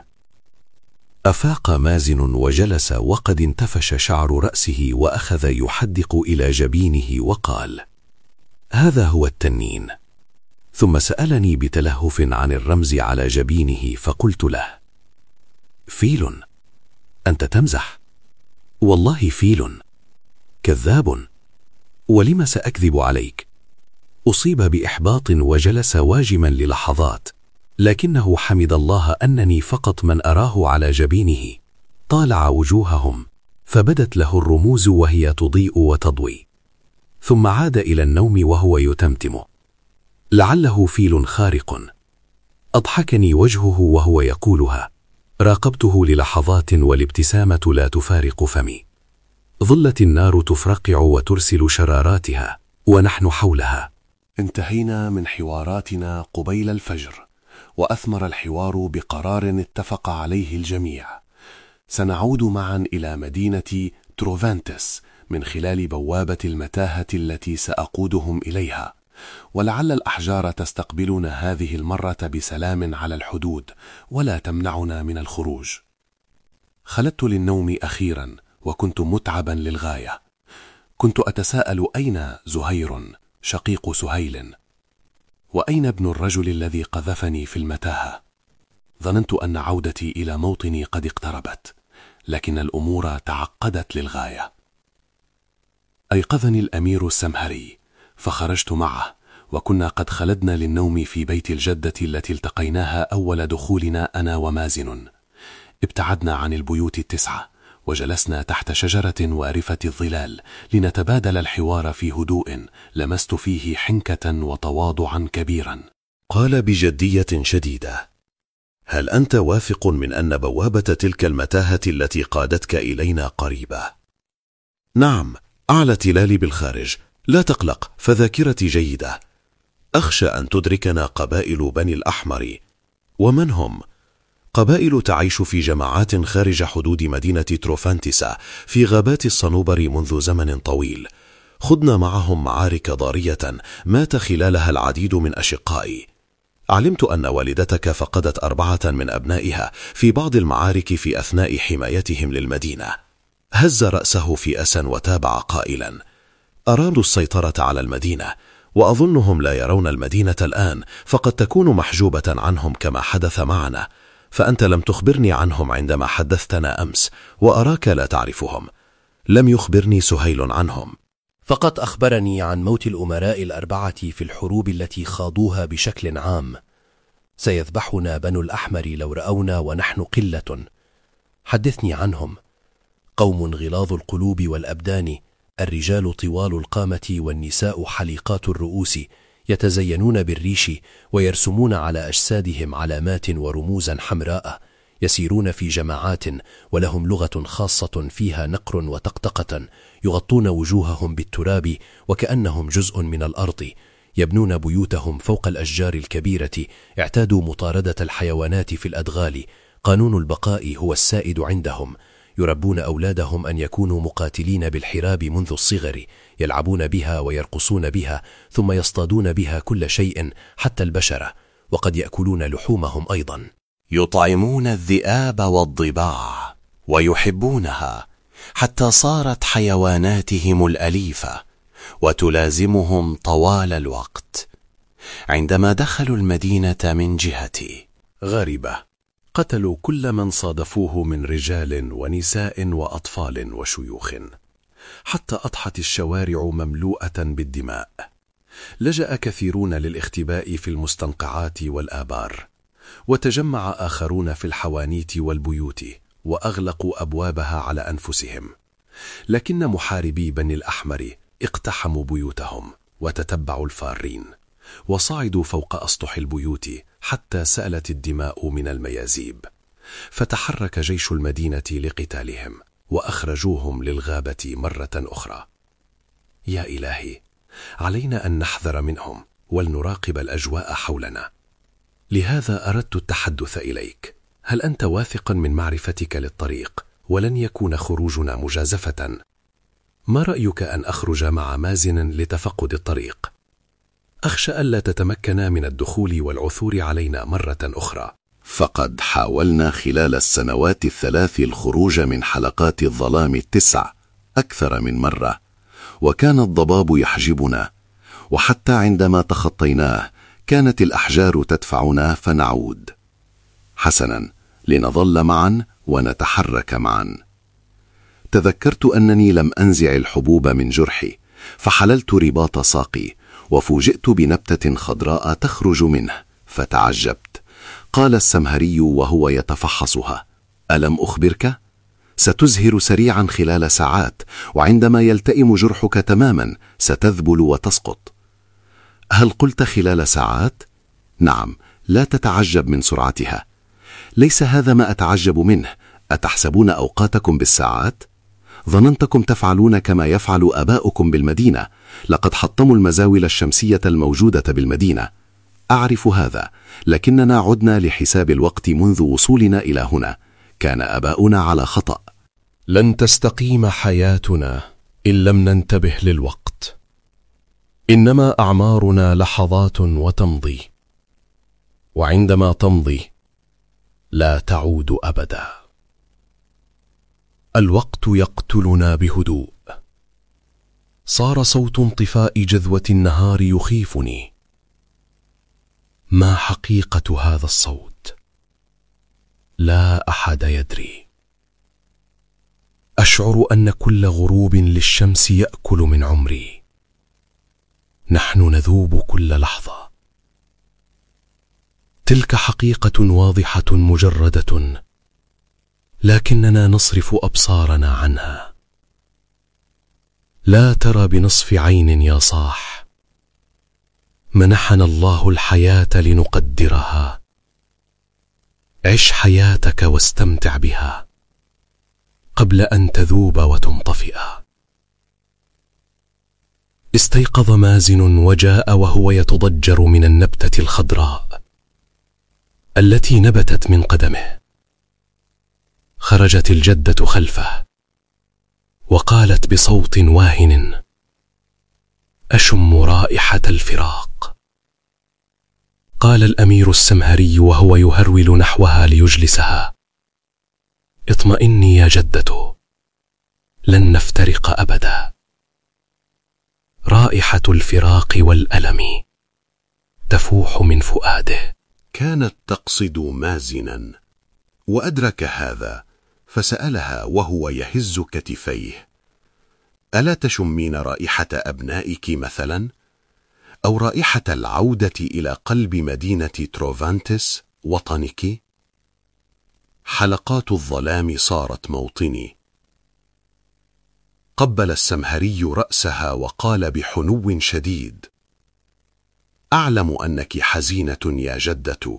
أفاق مازن وجلس وقد انتفش شعر رأسه، وأخذ يحدق إلى جبينه وقال: هذا هو التنين. ثم سألني بتلهف عن الرمز على جبينه، فقلت له: فيل؟ أنت تمزح؟ والله فيل. كذاب. ولم سأكذب عليك؟ أصيب بإحباط وجلس واجما للحظات، لكنه حمد الله أنني فقط من أراه على جبينه. طالع وجوههم فبدت له الرموز وهي تضيء وتضوي، ثم عاد إلى النوم وهو يتمتم. لعله فيل خارق. أضحكني وجهه وهو يقولها. راقبته للحظات والابتسامة لا تفارق فمي. ظلت النار تفرقع وترسل شراراتها ونحن حولها. انتهينا من حواراتنا قبيل الفجر، وأثمر الحوار بقرار اتفق عليه الجميع. سنعود معا إلى مدينة تروفانتس من خلال بوابة المتاهة التي سأقودهم إليها، ولعل الأحجار تستقبلنا هذه المرة بسلام على الحدود ولا تمنعنا من الخروج. خلدت للنوم أخيرا وكنت متعبا للغاية. كنت أتساءل: أين زهير شقيق سهيل؟ وأين ابن الرجل الذي قذفني في المتاهة؟ ظننت أن عودتي إلى موطني قد اقتربت، لكن الأمور تعقدت للغاية. أيقظني الأمير السمهري فخرجت معه، وكنا قد خلدنا للنوم في بيت الجدة التي التقيناها أول دخولنا أنا ومازن. ابتعدنا عن البيوت التسعة وجلسنا تحت شجرة وارفة الظلال لنتبادل الحوار في هدوء لمست فيه حنكة وتواضعا كبيرا. قال بجدية شديدة: هل أنت واثق من أن بوابة تلك المتاهة التي قادتك إلينا قريبة؟ نعم، أعلى تلالي بالخارج، لا تقلق، فذاكرتي جيدة. أخشى أن تدركنا قبائل بني الأحمر. ومن هم؟ قبائل تعيش في جماعات خارج حدود مدينة تروفانتسا في غابات الصنوبر منذ زمن طويل. خضنا معهم معارك ضارية مات خلالها العديد من أشقائي. علمت أن والدتك فقدت أربعة من أبنائها في بعض المعارك في أثناء حمايتهم للمدينة. هز رأسه في أسى وتابع قائلا: أرادوا السيطرة على المدينة، وأظنهم لا يرون المدينة الآن، فقد تكون محجوبة عنهم كما حدث معنا. فأنت لم تخبرني عنهم عندما حدثتنا أمس، وأراك لا تعرفهم. لم يخبرني سهيل عنهم. فقد أخبرني عن موت الأمراء الأربعة في الحروب التي خاضوها بشكل عام. سيذبحنا بنو الأحمر لو رأونا ونحن قلة. حدثني عنهم. قوم غلاظ القلوب والأبدان، الرجال طوال القامة والنساء حليقات الرؤوس، يتزينون بالريش ويرسمون على أجسادهم علامات ورموزا حمراء، يسيرون في جماعات ولهم لغة خاصة فيها نقر وطقطقة، يغطون وجوههم بالتراب وكأنهم جزء من الأرض، يبنون بيوتهم فوق الأشجار الكبيرة، اعتادوا مطاردة الحيوانات في الأدغال، قانون البقاء هو السائد عندهم، يربون أولادهم أن يكونوا مقاتلين بالحراب منذ الصغر، يلعبون بها ويرقصون بها، ثم يصطادون بها كل شيء حتى البشرة، وقد يأكلون لحومهم أيضا. يطعمون الذئاب والضباع ويحبونها حتى صارت حيواناتهم الأليفة وتلازمهم طوال الوقت. عندما دخلوا المدينة من جهتي غريبة، قتلوا كل من صادفوه من رجال ونساء وأطفال وشيوخ، حتى أضحت الشوارع مملوءة بالدماء. لجأ كثيرون للاختباء في المستنقعات والآبار، وتجمع آخرون في الحوانيت والبيوت وأغلقوا أبوابها على أنفسهم. لكن محاربي بني الأحمر اقتحموا بيوتهم وتتبعوا الفارين، وصعدوا فوق أسطح البيوت حتى سالت الدماء من الميازيب، فتحرك جيش المدينة لقتالهم وأخرجوهم للغابة مرة أخرى. يا إلهي، علينا أن نحذر منهم ولنراقب الأجواء حولنا. لهذا أردت التحدث إليك. هل أنت واثقا من معرفتك للطريق ولن يكون خروجنا مجازفة؟ ما رأيك أن أخرج مع مازن لتفقد الطريق؟ أخشى ألا تتمكن من الدخول والعثور علينا مرة أخرى. فقد حاولنا خلال السنوات الثلاث الخروج من حلقات الظلام التسع أكثر من مرة، وكان الضباب يحجبنا، وحتى عندما تخطيناه كانت الأحجار تدفعنا فنعود. حسنا، لنظل معا ونتحرك معا. تذكرت أنني لم أنزع الحبوب من جرحي، فحللت رباط ساقي وفوجئت بنبتة خضراء تخرج منه، فتعجبت. قال السمهري وهو يتفحصها: ألم أخبرك؟ ستزهر سريعا خلال ساعات، وعندما يلتئم جرحك تماما ستذبل وتسقط. هل قلت خلال ساعات؟ نعم، لا تتعجب من سرعتها. ليس هذا ما أتعجب منه. أتحسبون أوقاتكم بالساعات؟ ظننتكم تفعلون كما يفعل آباؤكم بالمدينة. لقد حطموا المزاول الشمسية الموجودة بالمدينة. أعرف هذا، لكننا عدنا لحساب الوقت منذ وصولنا إلى هنا. كان آباؤنا على خطأ. لن تستقيم حياتنا إن لم ننتبه للوقت. إنما أعمارنا لحظات وتمضي، وعندما تمضي لا تعود أبدا. الوقت يقتلنا بهدوء. صار صوت انطفاء جذوة النهار يخيفني. ما حقيقة هذا الصوت؟ لا أحد يدري. أشعر أن كل غروب للشمس يأكل من عمري. نحن نذوب كل لحظة. تلك حقيقة واضحة مجردة، لكننا نصرف أبصارنا عنها. لا ترى بنصف عين يا صاح. منحنا الله الحياة لنقدرها. عش حياتك واستمتع بها قبل أن تذوب وتنطفئ. استيقظ مازن وجاء وهو يتضجر من النبتة الخضراء التي نبتت من قدمه. خرجت الجدة خلفه وقالت بصوت واهن: أشم رائحة الفراق. قال الأمير السمهري وهو يهرول نحوها ليجلسها: اطمئني يا جدة، لن نفترق أبدا. رائحة الفراق والألم تفوح من فؤاده. كانت تقصد مازنا، وأدرك هذا فسألها وهو يهز كتفيه: ألا تشمين رائحة أبنائك مثلا؟ أو رائحة العودة إلى قلب مدينة تروفانتس وطنك؟ حلقات الظلام صارت موطني. قبل السمهري رأسها وقال بحنو شديد: أعلم أنك حزينة يا جدة،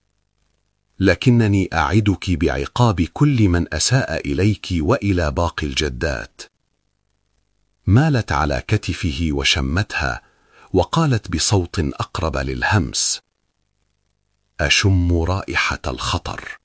لكنني أعدك بعقاب كل من أساء إليك وإلى باقي الجدات. مالت على كتفه وشمتها وقالت بصوت أقرب للهمس: أشم رائحة الخطر.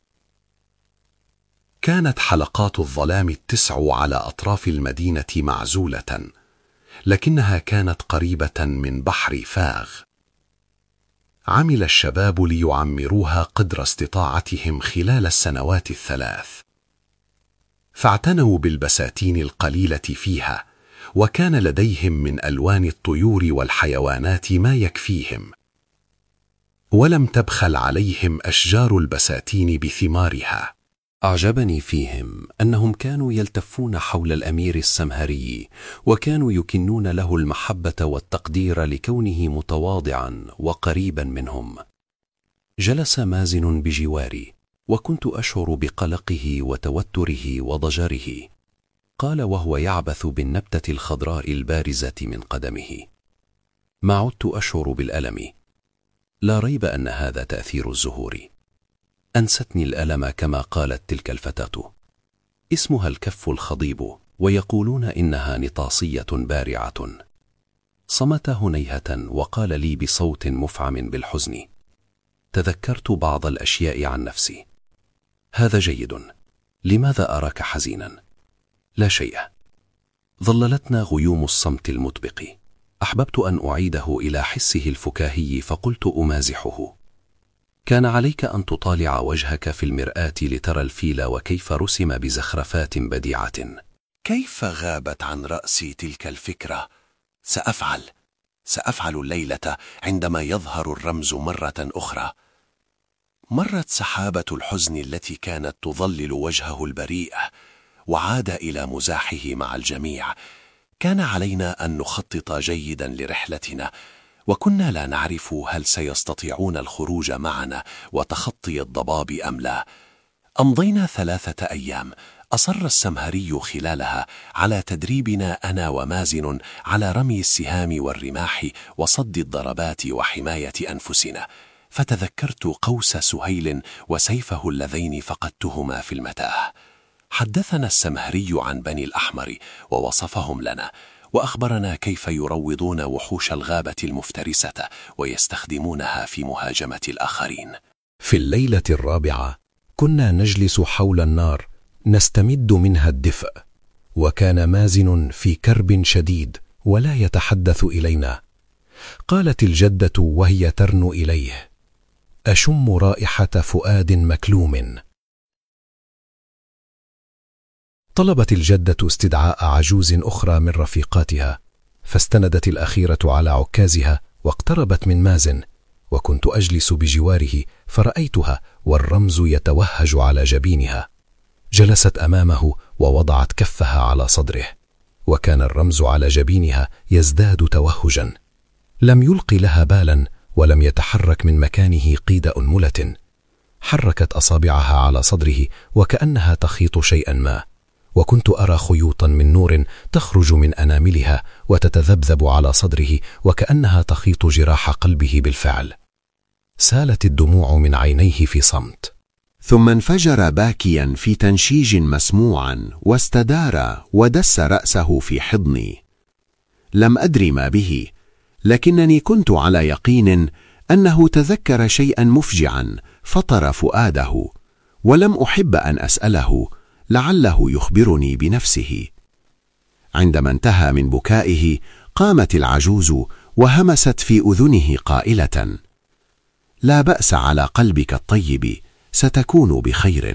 كانت حلقات الظلام التسع على أطراف المدينة معزولة، لكنها كانت قريبة من بحر فاغ. عمل الشباب ليعمروها قدر استطاعتهم خلال السنوات الثلاث، فاعتنوا بالبساتين القليلة فيها، وكان لديهم من ألوان الطيور والحيوانات ما يكفيهم، ولم تبخل عليهم أشجار البساتين بثمارها. أعجبني فيهم أنهم كانوا يلتفون حول الأمير السمهري، وكانوا يكنون له المحبة والتقدير لكونه متواضعا وقريبا منهم. جلس مازن بجواري، وكنت أشعر بقلقه وتوتره وضجره. قال وهو يعبث بالنبتة الخضراء البارزة من قدمه: ما عدت أشعر بالألم. لا ريب أن هذا تأثير الزهور. أنستني الألم كما قالت تلك الفتاة. اسمها الكف الخضيب، ويقولون إنها نطاسية بارعة. صمت هنيهة وقال لي بصوت مفعم بالحزن: تذكرت بعض الأشياء عن نفسي. هذا جيد. لماذا أراك حزينا؟ لا شيء. ظللتنا غيوم الصمت المدبق. أحببت أن أعيده إلى حسه الفكاهي، فقلت أمازحه: كان عليك أن تطالع وجهك في المرآة لترى الفيل وكيف رسم بزخرفات بديعة. كيف غابت عن رأسي تلك الفكرة؟ سأفعل سأفعل الليلة عندما يظهر الرمز مرة أخرى. مرت سحابة الحزن التي كانت تظلل وجهه البريء، وعاد إلى مزاحه مع الجميع. كان علينا أن نخطط جيدا لرحلتنا، وكنا لا نعرف هل سيستطيعون الخروج معنا وتخطي الضباب أم لا. أمضينا ثلاثة أيام. أصر السمهري خلالها على تدريبنا أنا ومازن على رمي السهام والرماح وصد الضربات وحماية أنفسنا، فتذكرت قوس سهيل وسيفه اللذين فقدتهما في المتاهة. حدثنا السمهري عن بني الأحمر ووصفهم لنا، وأخبرنا كيف يروضون وحوش الغابة المفترسة ويستخدمونها في مهاجمة الآخرين. في الليلة الرابعة كنا نجلس حول النار نستمد منها الدفء، وكان مازن في كرب شديد ولا يتحدث إلينا. قالت الجدة وهي ترنو إليه: أشم رائحة فؤاد مكلوم. طلبت الجدة استدعاء عجوز أخرى من رفيقاتها، فاستندت الأخيرة على عكازها واقتربت من مازن، وكنت أجلس بجواره فرأيتها والرمز يتوهج على جبينها. جلست أمامه ووضعت كفها على صدره، وكان الرمز على جبينها يزداد توهجا. لم يلق لها بالا ولم يتحرك من مكانه قيد أنملة. حركت أصابعها على صدره وكأنها تخيط شيئا ما، وكنت أرى خيوطا من نور تخرج من أناملها وتتذبذب على صدره وكأنها تخيط جراح قلبه بالفعل. سالت الدموع من عينيه في صمت، ثم انفجر باكيا في تنشيج مسموعا، واستدار ودس رأسه في حضني. لم أدري ما به، لكنني كنت على يقين أنه تذكر شيئا مفجعا فطر فؤاده، ولم أحب أن أسأله، لعله يخبرني بنفسه. عندما انتهى من بكائه قامت العجوز وهمست في أذنه قائلة: لا بأس على قلبك الطيب، ستكون بخير.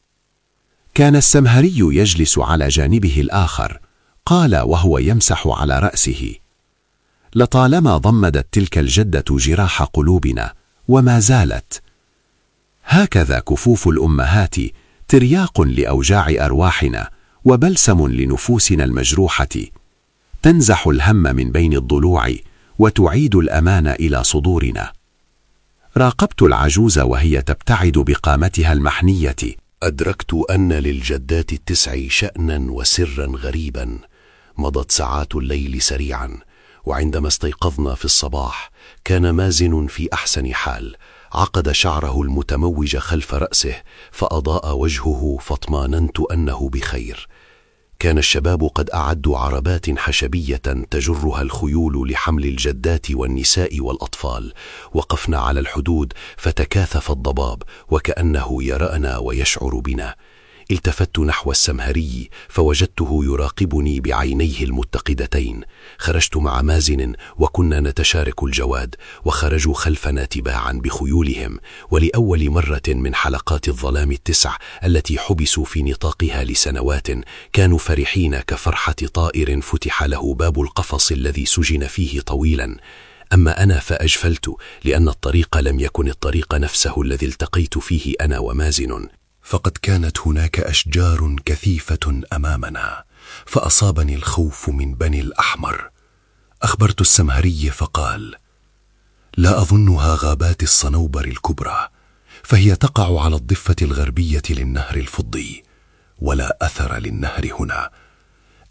كان السمهري يجلس على جانبه الآخر. قال وهو يمسح على رأسه: لطالما ضمدت تلك الجدة جراح قلوبنا وما زالت. هكذا كفوف الأمهات ترياق لأوجاع أرواحنا وبلسم لنفوسنا المجروحة، تنزح الهم من بين الضلوع وتعيد الأمان إلى صدورنا. راقبت العجوز وهي تبتعد بقامتها المحنية. أدركت أن للجدات التسع شأنا وسرا غريبا. مضت ساعات الليل سريعا، وعندما استيقظنا في الصباح كان مازن في أحسن حال. عقد شعره المتموج خلف رأسه فأضاء وجهه، فاطمأننت أنه بخير. كان الشباب قد أعدوا عربات حشبية تجرها الخيول لحمل الجدات والنساء والأطفال. وقفنا على الحدود فتكاثف الضباب وكأنه يرأنا ويشعر بنا. التفت نحو السمهري فوجدته يراقبني بعينيه المتقدتين. خرجت مع مازن وكنا نتشارك الجواد، وخرجوا خلفنا تباعا بخيولهم. ولأول مرة من حلقات الظلام التسع التي حبسوا في نطاقها لسنوات كانوا فرحين كفرحة طائر فتح له باب القفص الذي سجن فيه طويلا. أما أنا فأجفلت، لأن الطريق لم يكن الطريق نفسه الذي التقيت فيه أنا ومازن، فقد كانت هناك أشجار كثيفة أمامنا، فأصابني الخوف من بني الأحمر. أخبرت السمهري فقال: لا أظنها غابات الصنوبر الكبرى، فهي تقع على الضفة الغربية للنهر الفضي، ولا أثر للنهر هنا.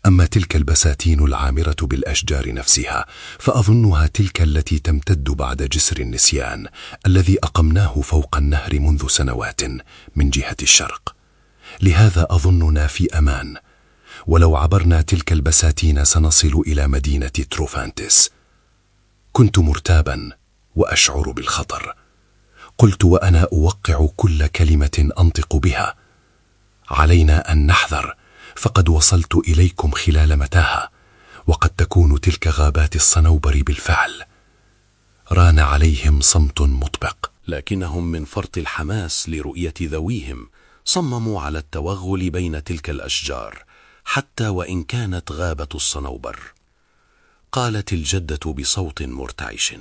أما تلك البساتين العامرة بالأشجار نفسها فأظنها تلك التي تمتد بعد جسر النسيان الذي أقمناه فوق النهر منذ سنوات من جهة الشرق. لهذا أظننا في أمان، ولو عبرنا تلك البساتين سنصل إلى مدينة تروفانتس. كنت مرتابا وأشعر بالخطر. قلت وأنا أوقع كل كلمة أنطق بها: علينا أن نحذر، فقد وصلت إليكم خلال متاهة، وقد تكون تلك غابات الصنوبر بالفعل. ران عليهم صمت مطبق، لكنهم من فرط الحماس لرؤية ذويهم صمموا على التوغل بين تلك الأشجار حتى وإن كانت غابة الصنوبر. قالت الجدة بصوت مرتعش: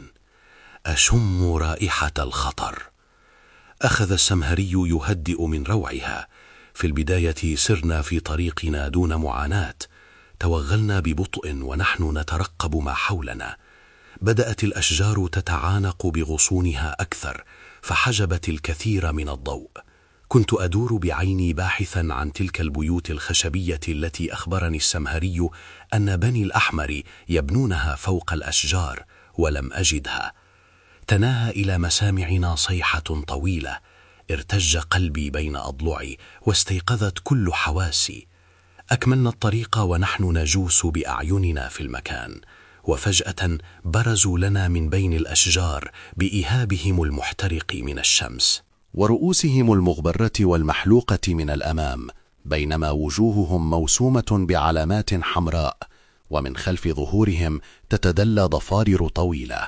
أشم رائحة الخطر. أخذ السمهري يهدئ من روعها. في البداية سرنا في طريقنا دون معاناة، توغلنا ببطء ونحن نترقب ما حولنا. بدأت الأشجار تتعانق بغصونها أكثر، فحجبت الكثير من الضوء. كنت أدور بعيني باحثا عن تلك البيوت الخشبية التي أخبرني السمهري أن بني الأحمر يبنونها فوق الأشجار، ولم أجدها. تناهى إلى مسامعنا صيحة طويلة، ارتج قلبي بين أضلعي واستيقظت كل حواسي. أكملنا الطريق ونحن نجوس بأعيننا في المكان، وفجأة برزوا لنا من بين الأشجار بإيهابهم المحترق من الشمس ورؤوسهم المغبرة والمحلوقة من الأمام، بينما وجوههم موسومة بعلامات حمراء، ومن خلف ظهورهم تتدلى ضفارر طويلة.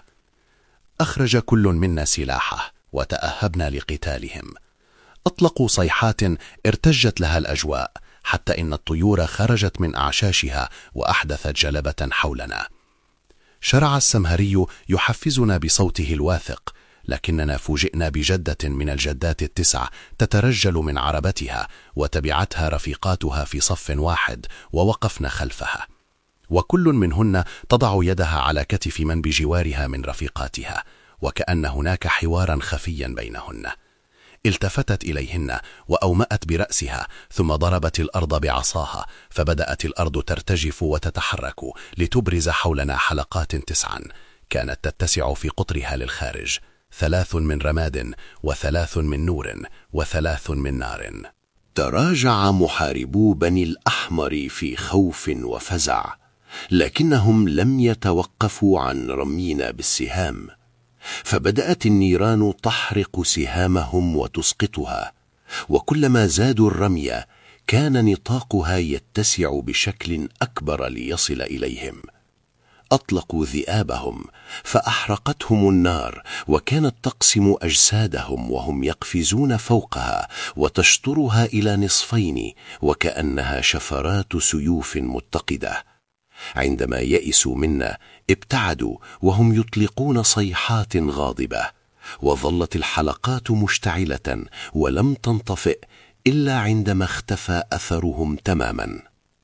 أخرج كل منا سلاحه وتأهبنا لقتالهم. أطلقوا صيحات ارتجت لها الأجواء، حتى إن الطيور خرجت من أعشاشها وأحدثت جلبة حولنا. شرع السمهري يحفزنا بصوته الواثق، لكننا فوجئنا بجدة من الجدات التسع تترجل من عربتها، وتبعتها رفيقاتها في صف واحد ووقفن خلفها، وكل منهن تضع يدها على كتف من بجوارها من رفيقاتها، وكأن هناك حوارا خفيا بينهن. التفتت إليهن وأومأت برأسها، ثم ضربت الأرض بعصاها، فبدأت الأرض ترتجف وتتحرك لتبرز حولنا حلقات تسعا كانت تتسع في قطرها للخارج، ثلاث من رماد وثلاث من نور وثلاث من نار. تراجع محاربو بني الأحمر في خوف وفزع، لكنهم لم يتوقفوا عن رمينا بالسهام، فبدأت النيران تحرق سهامهم وتسقطها، وكلما زادوا الرمي كان نطاقها يتسع بشكل أكبر ليصل إليهم. أطلقوا ذئابهم فأحرقتهم النار، وكانت تقسم أجسادهم وهم يقفزون فوقها وتشطرها إلى نصفين وكأنها شفرات سيوف متقدة. عندما يئسوا منا ابتعدوا وهم يطلقون صيحات غاضبة، وظلت الحلقات مشتعلة ولم تنطفئ إلا عندما اختفى أثرهم تماما.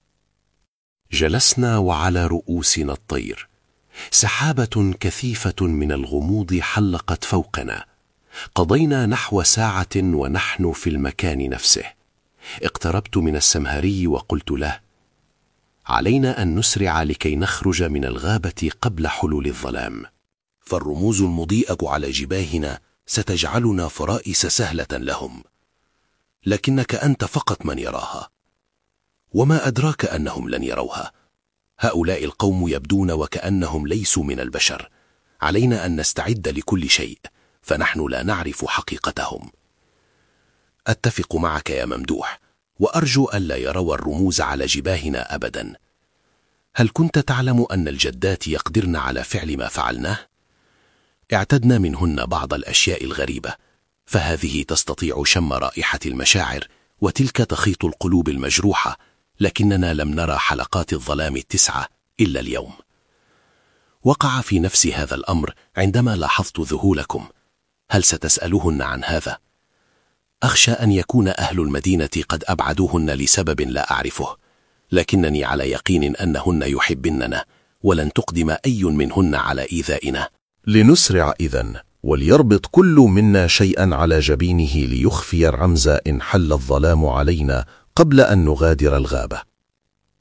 جلسنا وعلى رؤوسنا الطير. سحابة كثيفة من الغموض حلقت فوقنا. قضينا نحو ساعة ونحن في المكان نفسه. اقتربت من السمهري وقلت له: علينا أن نسرع لكي نخرج من الغابة قبل حلول الظلام، فالرموز المضيئة على جباهنا ستجعلنا فرائس سهلة لهم، لكنك أنت فقط من يراها، وما أدراك أنهم لن يروها. هؤلاء القوم يبدون وكأنهم ليسوا من البشر. علينا أن نستعد لكل شيء، فنحن لا نعرف حقيقتهم. أتفق معك يا ممدوح، وأرجو ألا يروا الرموز على جباهنا أبدا. هل كنت تعلم أن الجدات يقدرن على فعل ما فعلناه؟ اعتدنا منهن بعض الأشياء الغريبة، فهذه تستطيع شم رائحة المشاعر، وتلك تخيط القلوب المجروحة، لكننا لم نرى حلقات الظلام التسعة إلا اليوم. وقع في نفسي هذا الأمر عندما لاحظت ذهولكم. هل ستسألوهن عن هذا؟ أخشى أن يكون أهل المدينة قد أبعدوهن لسبب لا أعرفه، لكنني على يقين أنهن يحبننا، ولن تقدم أي منهن على إيذائنا. لنسرع إذن، وليربط كل منا شيئا على جبينه ليخفي الرمز إن حل الظلام علينا قبل أن نغادر الغابة.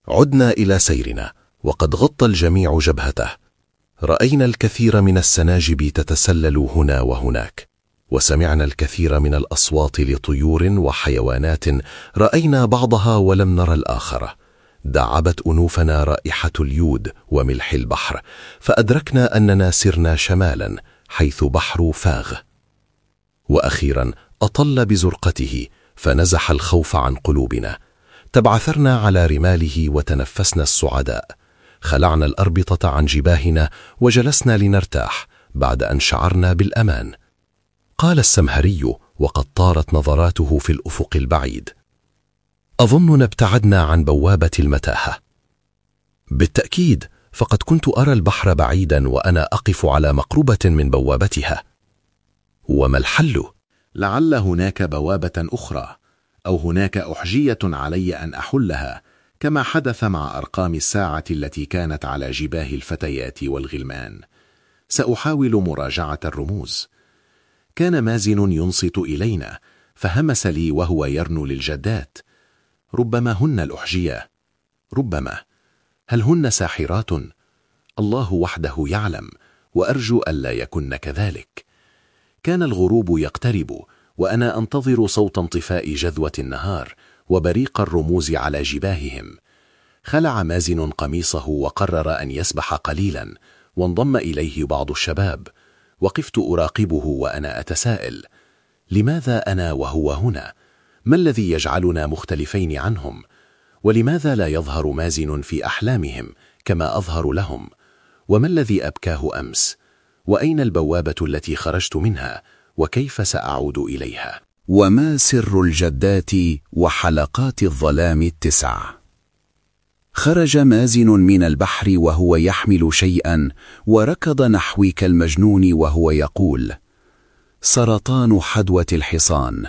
عدنا إلى سيرنا، وقد غطى الجميع جبهته. رأينا الكثير من السناجب تتسلل هنا وهناك، وسمعنا الكثير من الأصوات لطيور وحيوانات رأينا بعضها ولم نرى الآخر. دعبت أنوفنا رائحة اليود وملح البحر، فأدركنا أننا سرنا شمالا حيث بحر فاغ. وأخيرا أطل بزرقته فنزح الخوف عن قلوبنا. تبعثرنا على رماله وتنفسنا الصعداء. خلعنا الأربطة عن جباهنا وجلسنا لنرتاح بعد أن شعرنا بالأمان. قال السمهري وقد طارت نظراته في الأفق البعيد: أظننا ابتعدنا عن بوابة المتاهة. بالتأكيد، فقد كنت أرى البحر بعيدا وأنا أقف على مقربة من بوابتها. وما الحل؟ لعل هناك بوابة أخرى، أو هناك أحجية علي أن أحلها، كما حدث مع أرقام الساعة التي كانت على جباه الفتيات والغلمان. سأحاول مراجعة الرموز. كان مازن ينصت إلينا، فهمس لي وهو يرنو للجدات: ربما هن الأحجية، ربما. هل هن ساحرات؟ الله وحده يعلم، وأرجو ألا يكن كذلك. كان الغروب يقترب، وأنا أنتظر صوت انطفاء جذوة النهار وبريق الرموز على جباههم. خلع مازن قميصه وقرر أن يسبح قليلا، وانضم إليه بعض الشباب. وقفت أراقبه وأنا أتساءل: لماذا أنا وهو هنا؟ ما الذي يجعلنا مختلفين عنهم؟ ولماذا لا يظهر مازن في أحلامهم كما أظهر لهم؟ وما الذي أبكاه أمس؟ وأين البوابة التي خرجت منها؟ وكيف سأعود إليها؟ وما سر الجدات وحلقات الظلام التسع؟ خرج مازن من البحر وهو يحمل شيئا، وركض نحوي كالمجنون وهو يقول: سرطان حدوة الحصان.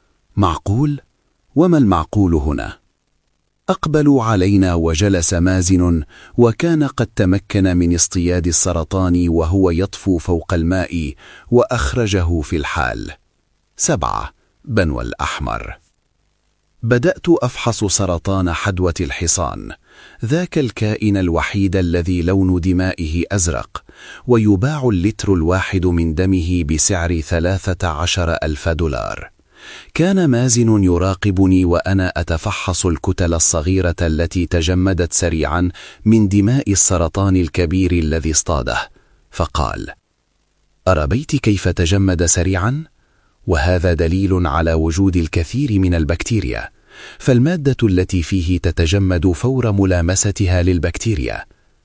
معقول؟ وما المعقول هنا؟ أقبلوا علينا وجلس مازن، وكان قد تمكن من اصطياد السرطان وهو يطفو فوق الماء، وأخرجه في الحال. سبعة. بنو الأحمر. بدأت أفحص سرطان حدوة الحصان، ذاك الكائن الوحيد الذي لون دمائه أزرق، ويباع اللتر الواحد من دمه بسعر ثلاثة عشر ألف دولار. كان مازن يراقبني وأنا أتفحص الكتل الصغيرة التي تجمدت سريعا من دماء السرطان الكبير الذي اصطاده، فقال: أربيت كيف تجمد سريعا؟ وهذا دليل على وجود الكثير من البكتيريا، فالمادة التي فيه تتجمد فور ملامستها للبكتيريا.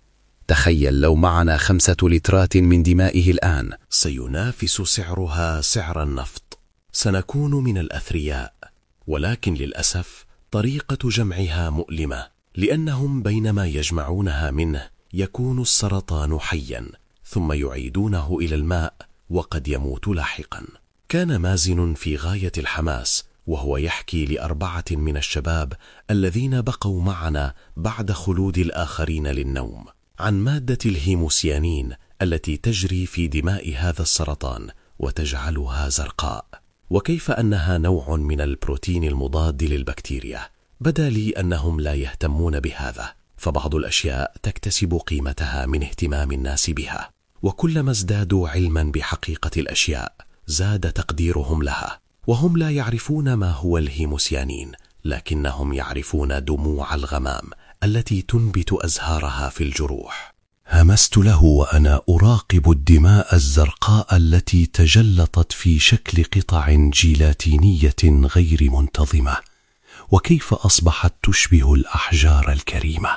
تخيل لو معنا خمسة لترات من دمائه الآن، سينافس سعرها سعر النفط. سنكون من الأثرياء، ولكن للأسف طريقة جمعها مؤلمة، لأنهم بينما يجمعونها منه يكون السرطان حيا، ثم يعيدونه إلى الماء وقد يموت لاحقا. كان مازن في غاية الحماس وهو يحكي لأربعة من الشباب الذين بقوا معنا بعد خلود الآخرين للنوم عن مادة الهيموسيانين التي تجري في دماء هذا السرطان وتجعلها زرقاء، وكيف أنها نوع من البروتين المضاد للبكتيريا. بدا لي أنهم لا يهتمون بهذا، فبعض الأشياء تكتسب قيمتها من اهتمام الناس بها، وكلما ازدادوا علما بحقيقة الأشياء زاد تقديرهم لها. وهم لا يعرفون ما هو الهيموسيانين، لكنهم يعرفون دموع الغمام التي تنبت أزهارها في الجروح. همست له وأنا أراقب الدماء الزرقاء التي تجلطت في شكل قطع جيلاتينية غير منتظمة، وكيف أصبحت تشبه الأحجار الكريمة.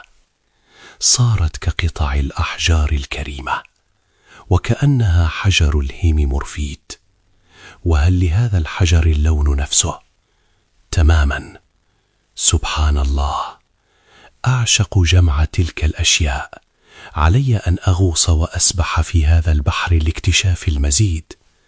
صارت كقطع الأحجار الكريمة، وكأنها حجر الهيميمورفيت. وهل لهذا الحجر اللون نفسه؟ تماما. سبحان الله، أعشق جمع تلك الأشياء. علي أن أغوص وأسبح في هذا البحر لاكتشاف المزيد.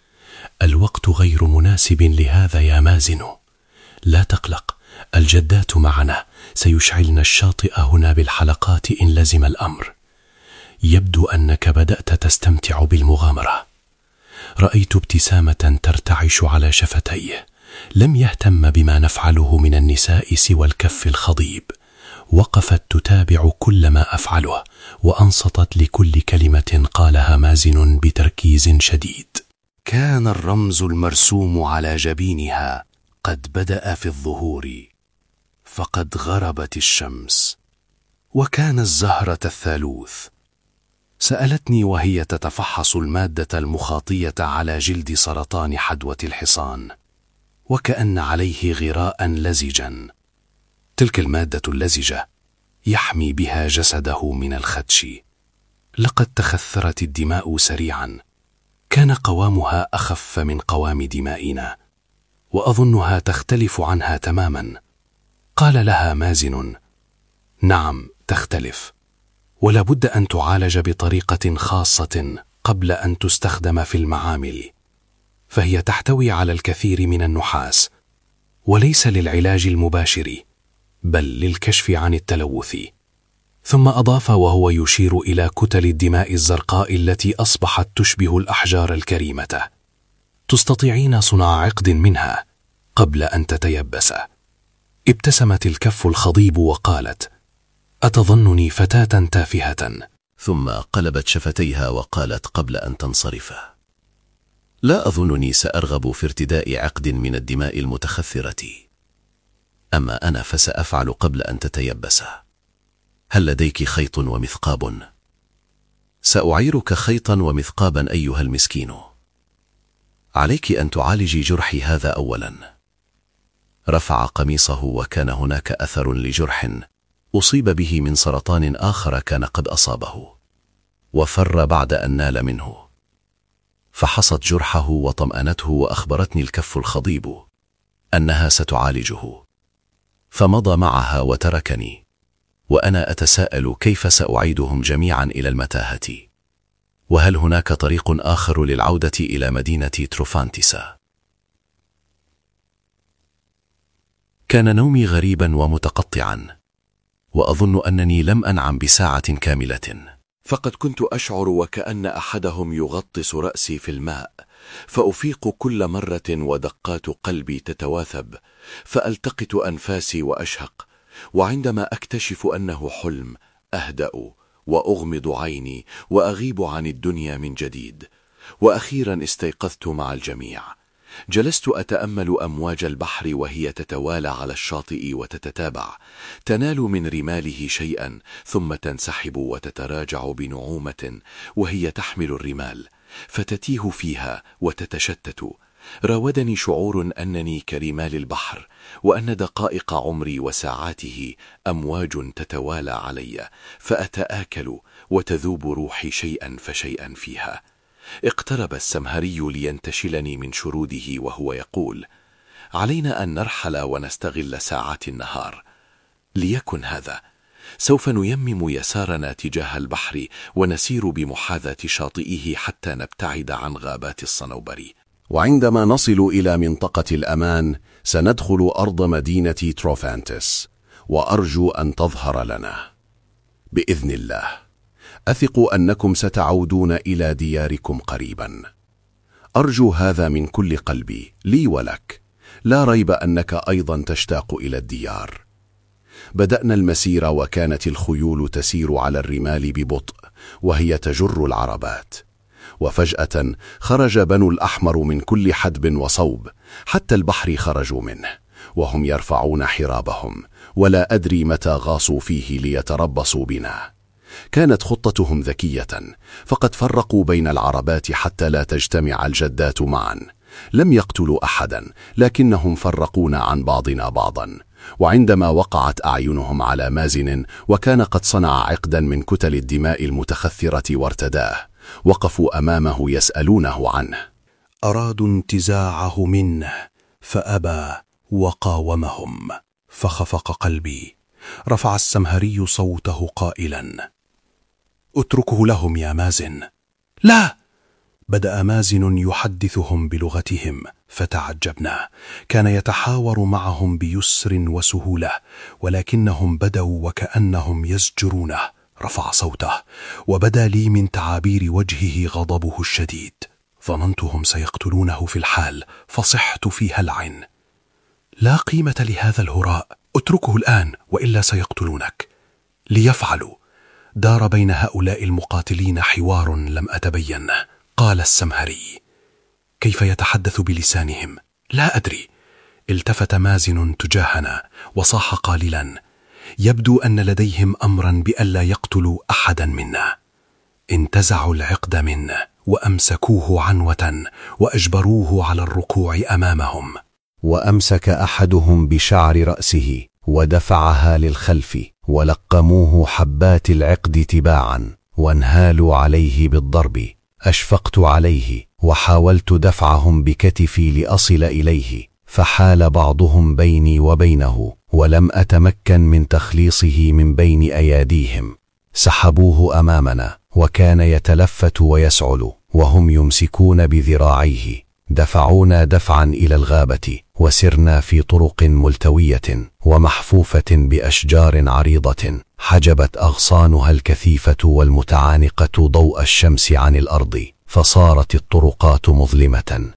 الوقت غير مناسب لهذا يا مازن. لا تقلق، الجدات معنا، سيشعلن الشاطئ هنا بالحلقات إن لزم الأمر. يبدو أنك بدأت تستمتع بالمغامرة. رأيت ابتسامة ترتعش على شفتيه. لم يهتم بما نفعله من النساء سوى الكف الخضيب، وقفت تتابع كل ما أفعله، وأنصتت لكل كلمة قالها مازن بتركيز شديد. كان الرمز المرسوم على جبينها قد بدأ في الظهور، فقد غربت الشمس، وكان الزهرة الثالوث. سألتني وهي تتفحص المادة المخاطية على جلد سرطان حدوة الحصان، وكأن عليه غراء لزجا. تلك المادة اللزجة يحمي بها جسده من الخدش. لقد تخثرت الدماء سريعا، كان قوامها أخف من قوام دمائنا، وأظنها تختلف عنها تماما. قال لها مازن: نعم تختلف، ولا بد أن تعالج بطريقة خاصة قبل أن تستخدم في المعامل، فهي تحتوي على الكثير من النحاس، وليس للعلاج المباشر بل للكشف عن التلوث. ثم أضاف وهو يشير إلى كتل الدماء الزرقاء التي أصبحت تشبه الأحجار الكريمة: تستطيعين صنع عقد منها قبل أن تتيبس. ابتسمت الكف الخضيب وقالت: أتظنني فتاة تافهة؟ ثم قلبت شفتيها وقالت قبل أن تنصرف: لا أظنني سأرغب في ارتداء عقد من الدماء المتخثرة، أما أنا فسأفعل قبل أن تتيبس. هل لديك خيط ومثقاب؟ سأعيرك خيطا ومثقابا أيها المسكين. عليك أن تعالجي جرحي هذا أولا. رفع قميصه، وكان هناك أثر لجرح أصيب به من سرطان آخر كان قد أصابه، وفر بعد أن نال منه. فحصت جرحه وطمأنته، وأخبرتني الكف الخضيب أنها ستعالجه، فمضى معها وتركني، وأنا أتساءل كيف سأعيدهم جميعا إلى المتاهة، وهل هناك طريق آخر للعودة إلى مدينة تروفانتيسا؟ كان نومي غريبا ومتقطعا، وأظن أنني لم أنعم بساعة كاملة، فقد كنت أشعر وكأن أحدهم يغطس رأسي في الماء، فأفيق كل مرة ودقات قلبي تتواثب، فألتقط أنفاسي وأشهق، وعندما أكتشف أنه حلم أهدأ وأغمض عيني وأغيب عن الدنيا من جديد. وأخيرا استيقظت مع الجميع. جلست أتأمل أمواج البحر وهي تتوالى على الشاطئ وتتتابع، تنال من رماله شيئا ثم تنسحب وتتراجع بنعومة وهي تحمل الرمال، فتتيه فيها وتتشتت. راودني شعور أنني كرمال البحر، وأن دقائق عمري وساعاته أمواج تتوالى علي، فأتآكل وتذوب روحي شيئا فشيئا فيها. اقترب السمهري لينتشلني من شروده وهو يقول: علينا أن نرحل ونستغل ساعات النهار. ليكن هذا. سوف نيمم يسارنا تجاه البحر ونسير بمحاذاة شاطئه حتى نبتعد عن غابات الصنوبر، وعندما نصل إلى منطقة الأمان سندخل أرض مدينة تروفانتس، وأرجو أن تظهر لنا بإذن الله. أثق أنكم ستعودون إلى دياركم قريبا. أرجو هذا من كل قلبي لي ولك. لا ريب أنك أيضا تشتاق إلى الديار. بدأنا المسير، وكانت الخيول تسير على الرمال ببطء وهي تجر العربات، وفجأة خرج بنو الأحمر من كل حدب وصوب، حتى البحر خرجوا منه وهم يرفعون حرابهم، ولا أدري متى غاصوا فيه ليتربصوا بنا. كانت خطتهم ذكية، فقد فرقوا بين العربات حتى لا تجتمع الجدات معا. لم يقتلوا أحدا، لكنهم فرقونا عن بعضنا بعضا. وعندما وقعت أعينهم على مازن وكان قد صنع عقدا من كتل الدماء المتخثرة وارتداه، وقفوا أمامه يسألونه عنه. أرادوا انتزاعه منه فأبى وقاومهم، فخفق قلبي. رفع السمهري صوته قائلا: اتركه لهم يا مازن. لا! بدأ مازن يحدثهم بلغتهم، فتعجبنا. كان يتحاور معهم بيسر وسهولة، ولكنهم بدوا وكأنهم يزجرونه. رفع صوته، وبدا لي من تعابير وجهه غضبه الشديد. ظننتهم سيقتلونه في الحال، فصحت في هلع. لا قيمة لهذا الهراء، اتركه الآن وإلا سيقتلونك. ليفعلوا. دار بين هؤلاء المقاتلين حوار لم أتبينه. قال السمهري: كيف يتحدث بلسانهم؟ لا أدري. التفت مازن تجاهنا وصاح قائلا: يبدو أن لديهم أمرا بألا يقتلوا أحدا منا. انتزعوا العقد منه وأمسكوه عنوة وأجبروه على الركوع أمامهم. وأمسك أحدهم بشعر رأسه ودفعها للخلف، ولقموه حبات العقد تباعا، وانهالوا عليه بالضرب. أشفقت عليه وحاولت دفعهم بكتفي لأصل إليه، فحال بعضهم بيني وبينه، ولم أتمكن من تخليصه من بين أياديهم. سحبوه أمامنا، وكان يتلفت ويسعل وهم يمسكون بذراعيه. دفعونا دفعا إلى الغابة، وسرنا في طرق ملتوية ومحفوفة بأشجار عريضة حجبت أغصانها الكثيفة والمتعانقة ضوء الشمس عن الأرض، فصارت الطرقات مظلمة.